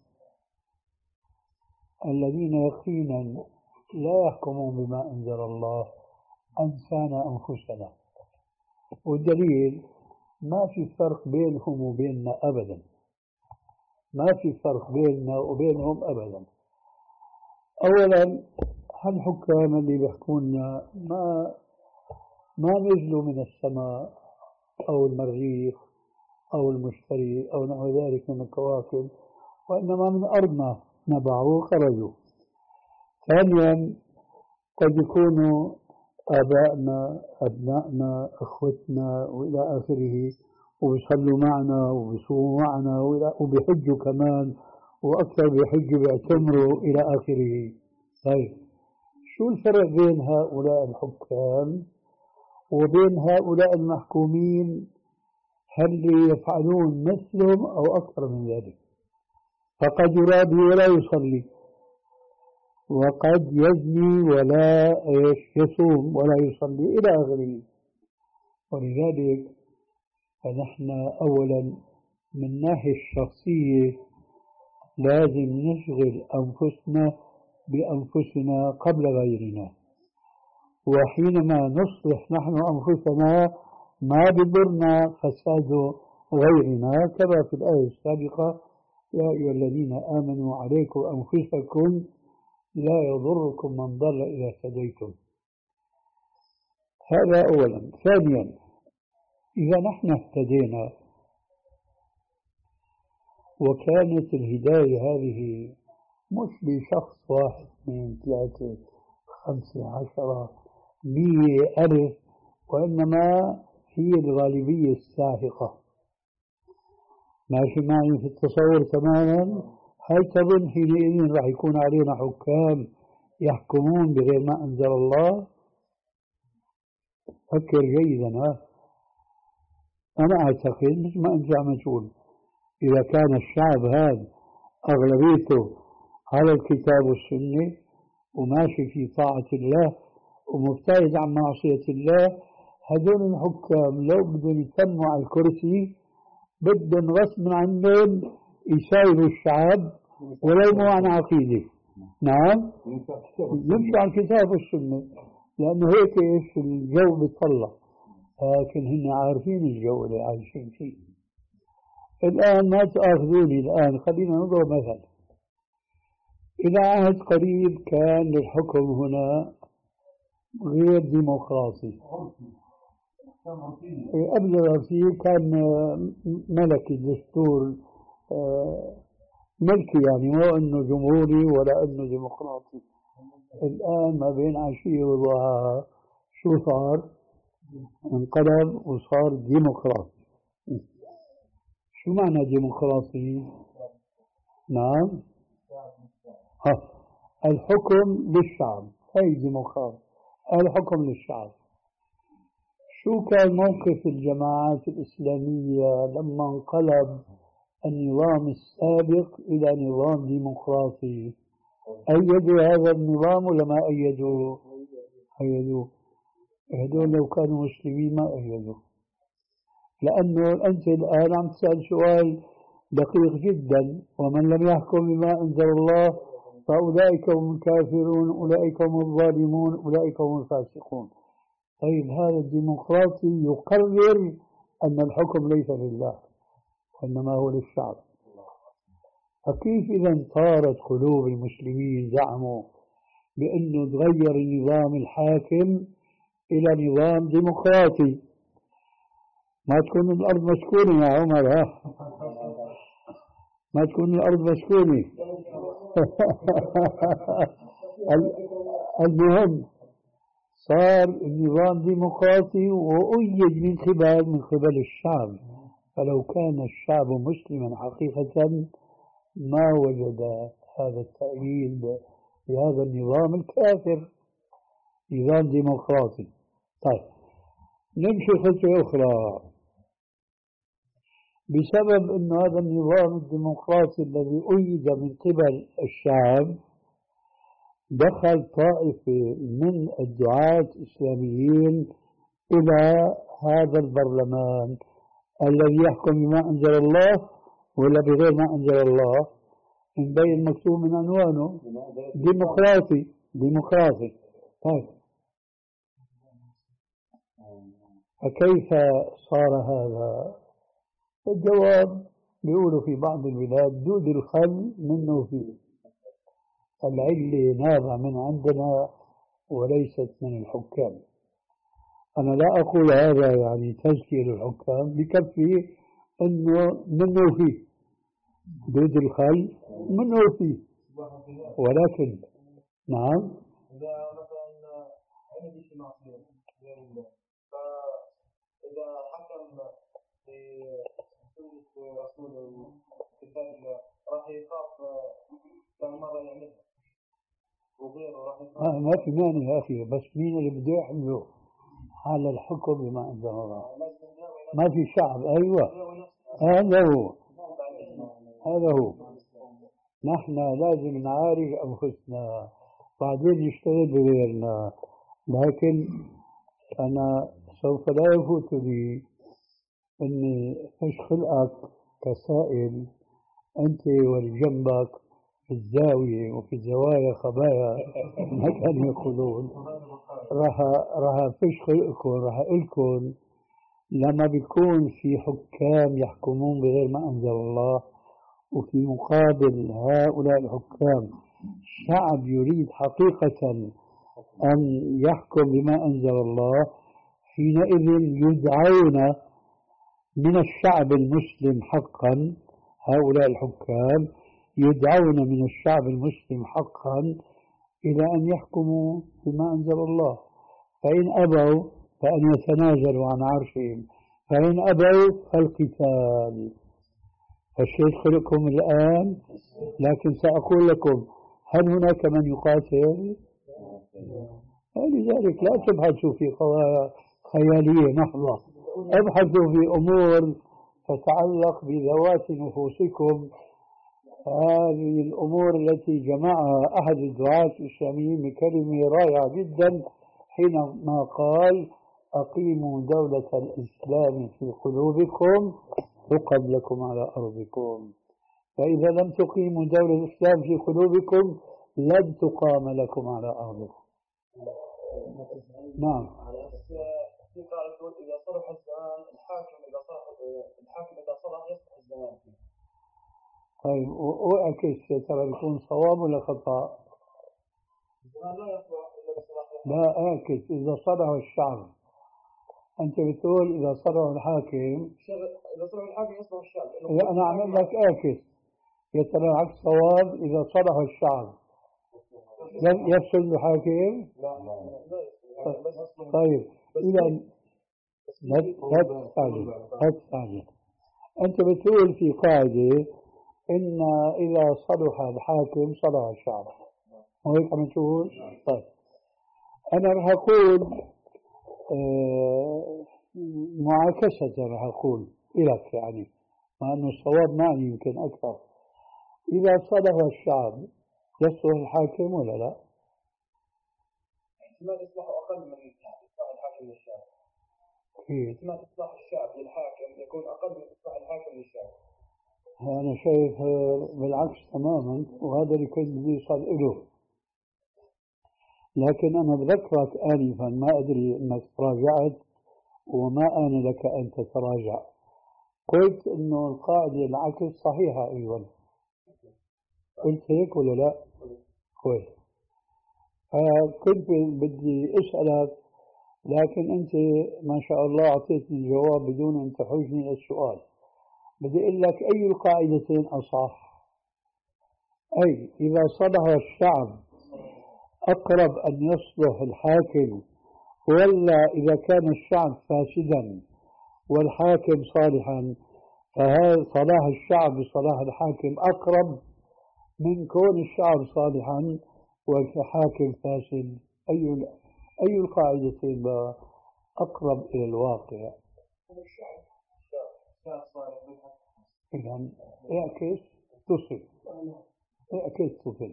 الذين يقينا لا يحكمون بما أنزل الله أنسانا أنفسنا، والدليل ما في فرق بينهم وبيننا أبدا، ما في فرق بيننا وبينهم أبدا. أولا هالحكام اللي بيحكونا ما ما نزلوا من السماء أو المريخ أو المشتري أو نحو ذلك من الكواكب، وإنما من أرضنا نبعوا وخرجوا. ثانيا قد يكونوا آبائنا أبنائنا أخوتنا وإلى آخره، وبيصلوا معنا وبيصوموا معنا وبيحجوا كمان، وأكثر بيحجوا بيعتمروا إلى آخره. طيب شو الفرق بين هؤلاء الحكام وبين هؤلاء المحكومين؟ هل يفعلون مثلهم أو أكثر من ذلك؟ فقد يرابي ولا يصلي، وقد يزني ولا يصوم ولا يصلي إلى آخره. ولذلك فنحن أولا من ناحية الشخصية لازم نشغل أنفسنا بأنفسنا قبل غيرنا، وحينما نصلح نحن أنفسنا ما بضرنا فساد غيرنا، كما في الآية السابقة: يا أيها الذين آمنوا عليكم أنفسكم لا يضركم من ضل إذا اهتديتم. هذا أولا. ثانيا إذا نحن اهتدينا وكانت الهداية هذه مش بشخص واحد اثنين ثلاثة خمسة عشرة مية ألف، وإنما هي الغالبية الساحقة. ماشي معي في التصور تماما؟ هل تظن حينئذ راح يكون علينا حكام يحكمون بغير ما أنزل الله؟ فكر جيدا. ها أنا أعتقد مثل ما أنت عم تقول، إذا كان الشعب هذا أغلبيته على الكتاب والسنة وماشي في طاعة الله ومبتعد عن معصية الله، هذول الحكام لو بدهم يتموا على الكرسي بدهم غصب عنهم يسايروا الشعب ولو مو عن عقيدة. نعم، يمشوا على الكتاب والسنة، لأنه هيك إيش الجو بيطلع. لكن هن عارفين الجو اللي عايشين فيه. الآن ما تأخذوني، الآن خلينا نضرب مثل. إلى عهد قريب كان الحكم هنا غير ديمقراطي. قبل فيه كان ملكي، دستور ملكي، يعني مو انه جمهوري ولا انه ديمقراطي. الان ما بين عشية وضحاها شو صار؟ انقلب وصار ديمقراطي. شو معنى ديمقراطي؟ نعم، ها الحكم للشعب، هي ديمقراطي، الحكم للشعب. شو كان موقف الجماعات الإسلامية لما انقلب النظام السابق إلى نظام ديمقراطي؟ أيدوا هذا النظام ولا ما أيدوا؟ أيدوا. هذول لو كانوا مسلمين ما أيدوا، لأنه أنت الآن عم تسأل سؤال دقيق جدا: ومن لم يحكم بما أنزل الله فأولئك هم الكافرون، أولئك هم الظالمون، أولئك هم الفاسقون. طيب هذا الديمقراطي يقرر أن الحكم ليس لله وإنما هو للشعب. فكيف إذا طارت قلوب المسلمين زعموا بأنه تغير النظام الحاكم إلى نظام ديمقراطي؟ ما تكون الأرض مسكونة يا عمر، ها ما تكون الأرض مسكونة. المهم صار النظام ديمقراطي وأيد من قبل من قبل الشعب. فلو كان الشعب مسلما حقيقة ما وجد هذا التأييد لهذا النظام الكافر، نظام ديمقراطي. طيب نمشي خطوة أخرى. بسبب أن هذا النظام الديمقراطي الذي أيد من قبل الشعب دخل طائفة من الدعاة الإسلاميين إلى هذا البرلمان الذي يحكم بما أنزل الله ولا بغير ما أنزل الله، من بين مكتوب من عنوانه ديمقراطي. ديمقراطي. طيب فكيف صار هذا؟ الجواب بيقولوا في بعض البلاد دود الخل منه فيه، العلة نابعة من عندنا وليست من الحكام. أنا لا أقول هذا يعني تزكية للحكام، بكفي أنه منه فيه دود الخل منه فيه. ولكن نعم، إذا مثلا عندي شيء معصية فإذا حكم في سنة رسول الكتاب راح يخاف كم مرة يعملها وغيره راح يخاف. آه ما في مانع يا أخي، بس مين اللي بده يحمله على الحكم بما أنزل الله؟ ما في شعب. أيوة هذا هو، هذا هو. نحن لازم نعالج أنفسنا بعدين نشتغل بغيرنا. لكن أنا سوف لا يفوت لي أني فش خلقك كسائل أنت والجنبك في الزاوية وفي الزوايا خبايا ما كانوا يقولون. راح راح فش خلقكم، راح أقولكم لما بيكون في حكام يحكمون بغير ما أنزل الله وفي مقابل هؤلاء الحكام شعب يريد حقيقة أن يحكم بما أنزل الله، حينئذ يدعون من الشعب المسلم حقا، هؤلاء الحكام يدعون من الشعب المسلم حقا إلى أن يحكموا بما أنزل الله، فإن أبوا فأن يتنازلوا عن عرشهم، فإن أبوا فالقتال. فالشيخ خلقهم الآن، لكن سأقول لكم هل هناك من يقاتل؟ لذلك لا تبحثوا في قضايا خيالية محضة، ابحثوا في أمور تتعلق بذوات نفوسكم. هذه الأمور التي جمعها أحد الدعاة الإسلاميين بكلمة رائعة جدا حينما قال: أقيموا دولة الإسلام في قلوبكم تقم لكم على أرضكم. فإذا لم تقيموا دولة الإسلام في قلوبكم لن تقام لكم على أرضكم. نعم. في قاعدة تقول إذا صلح الزمان الحاكم إذا صلح الحاكم إذا صلح يصلح الزمان. طيب وأكيد يا ترى يكون صواب ولا خطأ؟ الزمان لا يصلح إلا بصلاح. لا أكيد إذا صلح الشعب. أنت بتقول إذا صلح الحاكم. إذا صلح الحاكم يصلح الشعب. لا أنا أعمل لك أكيد يا ترى عكس صواب إذا صلح الشعب يفسد الحاكم؟ لا لا. طيب إذا لا تستعجل لا تستعجل. أنت بتقول في قاعدة إن إذا صلح الحاكم صلح الشعب، هو هيك عم تقول؟ طيب أنا رح أقول آه معاكسة، رح أقول لك يعني مع أنه الصواب معني يمكن أكثر. إذا صلح الشعب يصلح الحاكم ولا لا؟ احتمال إصلاحه أقل من إصلاح الحاكم للشعب. احتمال إصلاح الشعب للحاكم يكون أقل من إصلاح الحاكم للشعب. أنا شايف بالعكس تماما، وهذا اللي كنت بدي يصل إله. لكن أنا بذكرك آنفا ما أدري أنك تراجعت وما آن لك أن تتراجع. قلت إنه القاعدة العكس صحيحة أيضا. قلت هيك ولا لا؟ كويس. كنت بدي أسألك لكن أنت ما شاء الله أعطيتني الجواب بدون أن تحوجني السؤال. بدي أقول لك أي القاعدتين أصح؟ أي إذا صلح الشعب أقرب أن يصلح الحاكم، ولا إذا كان الشعب فاسدا والحاكم صالحا فهذا صلاح الشعب بصلاح الحاكم أقرب من كون الشعب صالحا والحاكم فاسد؟ أي أي القاعدتين أقرب إلى الواقع؟ إذن اعكس تصل اعكس تصل.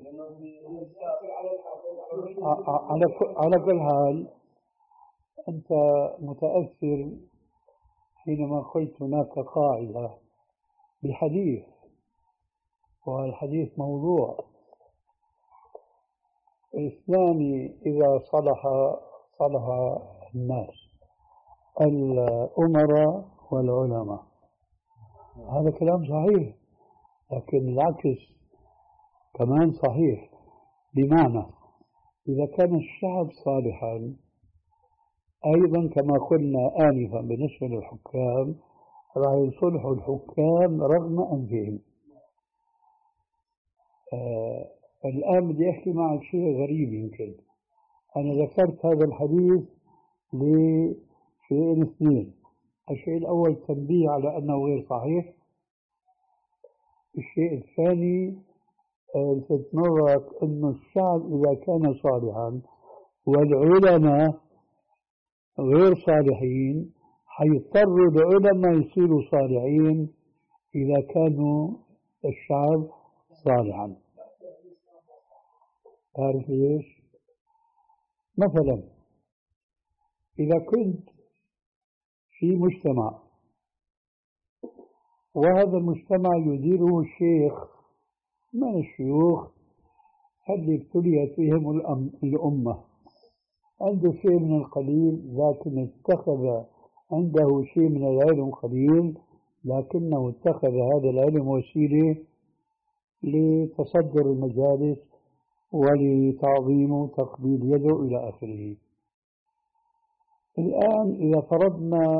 على على كل حال أنت متأثر حينما قلت هناك قاعدة بحديث، والحديث موضوع الإسلامي إذا صلح صلح الناس الأمراء والعلماء. هذا كلام صحيح، لكن العكس كمان صحيح، بمعنى إذا كان الشعب صالحا أيضا كما قلنا آنفا بالنسبة للحكام راح يصلحوا الحكام رغم أنفهم. آه الآن بدي أحكي معك شيء غريب. يمكن أنا ذكرت هذا الحديث لشيئين اثنين. الشيء الأول تنبيه على أنه غير صحيح. الشيء الثاني لفت نظرك أن الشعب إذا كان صالحا والعلماء غير صالحين حيضطروا العلماء يصيروا صالحين إذا كانوا الشعب صالحا. تعرف ليش؟ مثلا إذا كنت في مجتمع وهذا المجتمع يديره الشيخ من الشيوخ اللي ابتليت بهم الأمة، عنده شيء من القليل لكن اتخذ عنده شيء من العلم قليل لكنه اتخذ هذا العلم وسيلة لتصدر المجالس ولتعظيم وتقبيل يده إلى آخره. الآن إذا فرضنا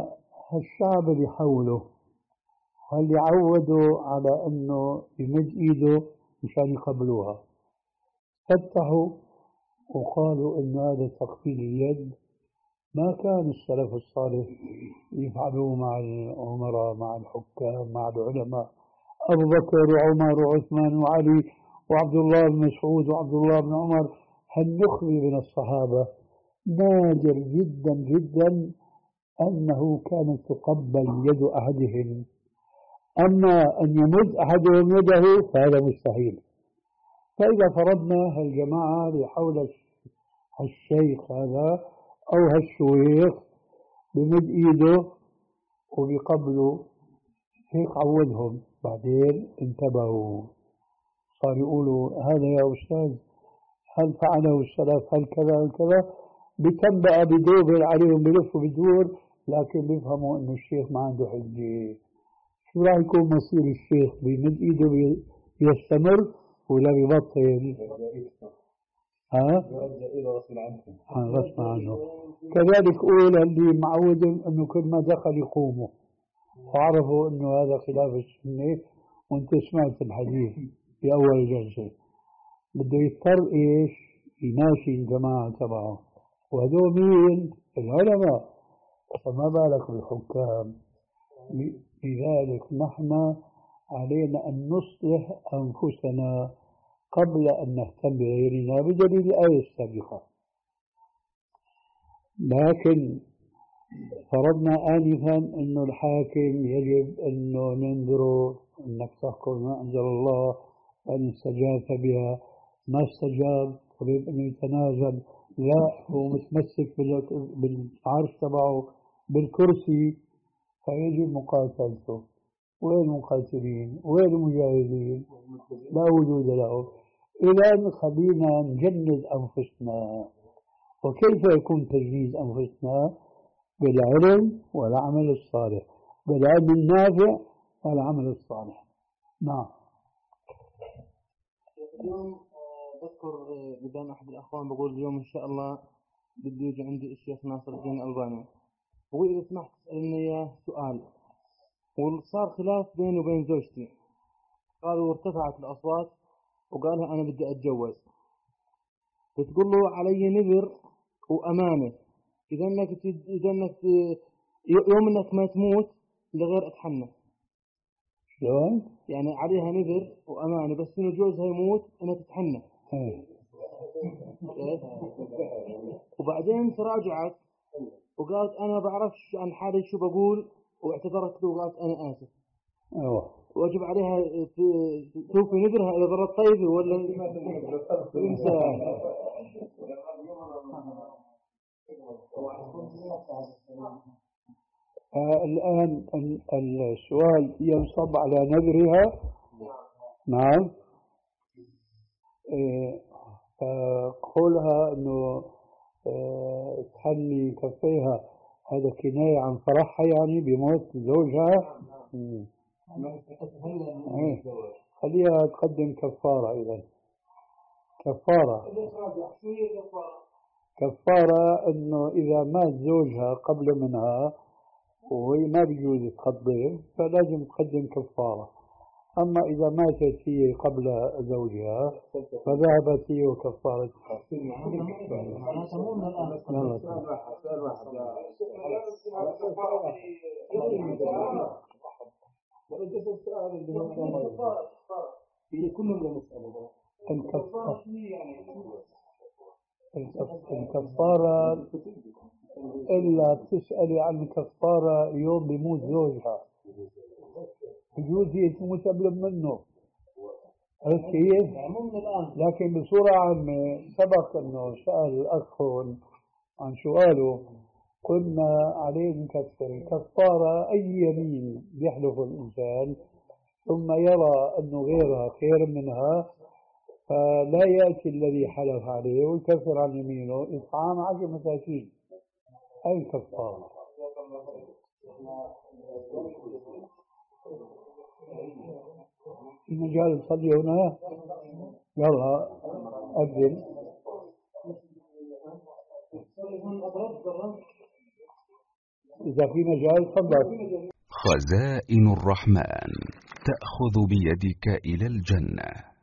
الشعب اللي حوله هل يعودوا على أنه يمد إيده مشان يقبلوها، فتحوا وقالوا أن هذا تقبيل اليد ما كان السلف الصالح يفعلوه مع الأمراء مع الحكام مع العلماء. أبو بكر وعمر وعثمان وعلي وعبد الله بن مسعود وعبد الله بن عمر، هالنخبة من الصحابة نادر جدا جدا أنه كانت تقبل يد أحدهم، أما أن يمد أحدهم يده فهذا مستحيل. فإذا فرضنا هالجماعة اللي حول هالشيخ هذا أو هالشويخ بمد إيده وبيقبلوا، هيك عودهم، بعدين انتبهوا صار يقولوا هذا يا أستاذ هل فعله السلف هل كذا هل كذا، بكم بقى بدوبل عليهم بلف وبدور، لكن بيفهموا انه الشيخ ما عنده حجة. شو راح يكون مصير الشيخ؟ بيمد ايده بيستمر ولا بيبطل؟ ها؟ غصب عنه. كذلك قول اللي معود انه كل ما دخل يقوموا وعرفوا انه هذا خلاف السنة، وانت سمعت الحديث في اول جلسة، بده يضطر ايش؟ يماشي الجماعة تبعه، وهذول مين؟ العلماء، فما بالك بالحكام. لذلك نحن علينا أن نصلح أنفسنا قبل أن نهتم بغيرنا بدليل الآية السابقة. لكن فرضنا آنفا أنه الحاكم يجب أنه ننظره أنك تحكم ما أنزل الله، أن استجاب بها ما استجاب قريب أنه يتنازل، لا هو متمسك بالعرش تبعه بالكرسي، فيجب مقاتلته. وين المقاتلين؟ وين المجاهدين؟ لا وجود له. إذا خلينا نجند أنفسنا. وكيف يكون تجنيد أنفسنا؟ بالعلم والعمل الصالح، بالعلم النافع والعمل الصالح. نعم. اليوم بذكر قدام أحد الأخوان بقول اليوم إن شاء الله بدي يجي عندي الشيخ ناصر الدين الألباني، وإذا سمحت تسألني إياه سؤال. وصار خلاف بيني وبين زوجتي، قالوا ارتفعت الأصوات وقالها أنا بدي أتجوز، بتقول له علي نذر وأمانة، إذا إنك إذا إنك يوم إنك ما تموت لغير أتحنى. شلون؟ يعني عليها نذر وأمانة بس إنه جوزها يموت إنها تتحنى. وبعدين تراجعت وقالت أنا بعرفش عن حالي شو بقول، واعتذرت له وقالت أنا آسف. أيوة. واجب عليها توفي نذرها إذا ظلت طيبة ولا إنسى. آه الآن السؤال ينصب على نذرها. نعم. آه قولها أنه آه تحني كفيها، هذا كناية عن فرحها يعني بموت زوجها. ايه خليها تقدم كفارة. إذا كفارة كفارة أنه إذا مات زوجها قبل منها وهي ما بيجوز تقدم فلازم تقدم كفارة. أما إذا ماتت هي قبل زوجها فذهبت هي وكفارتها. الكفارة إلا تسألي عن الكفارة يوم بيموت زوجها، بجوز هي تموت قبل منه، عرفت كيف؟ لكن بصورة عامة سبق أنه سأل الأخ عن سؤاله قلنا عليه نكفر. الكفارة أي يمين يحلف الإنسان ثم يرى أنه غيرها خير منها فلا يأتي الذي حلف عليه ويكفر عن يمينه، إطعام عشر مساكين، أي كفارة. في مجال تصلي هنا؟ يلا أذن. إذا في مجال تفضل. خزائن الرحمن تأخذ بيدك إلى الجنة.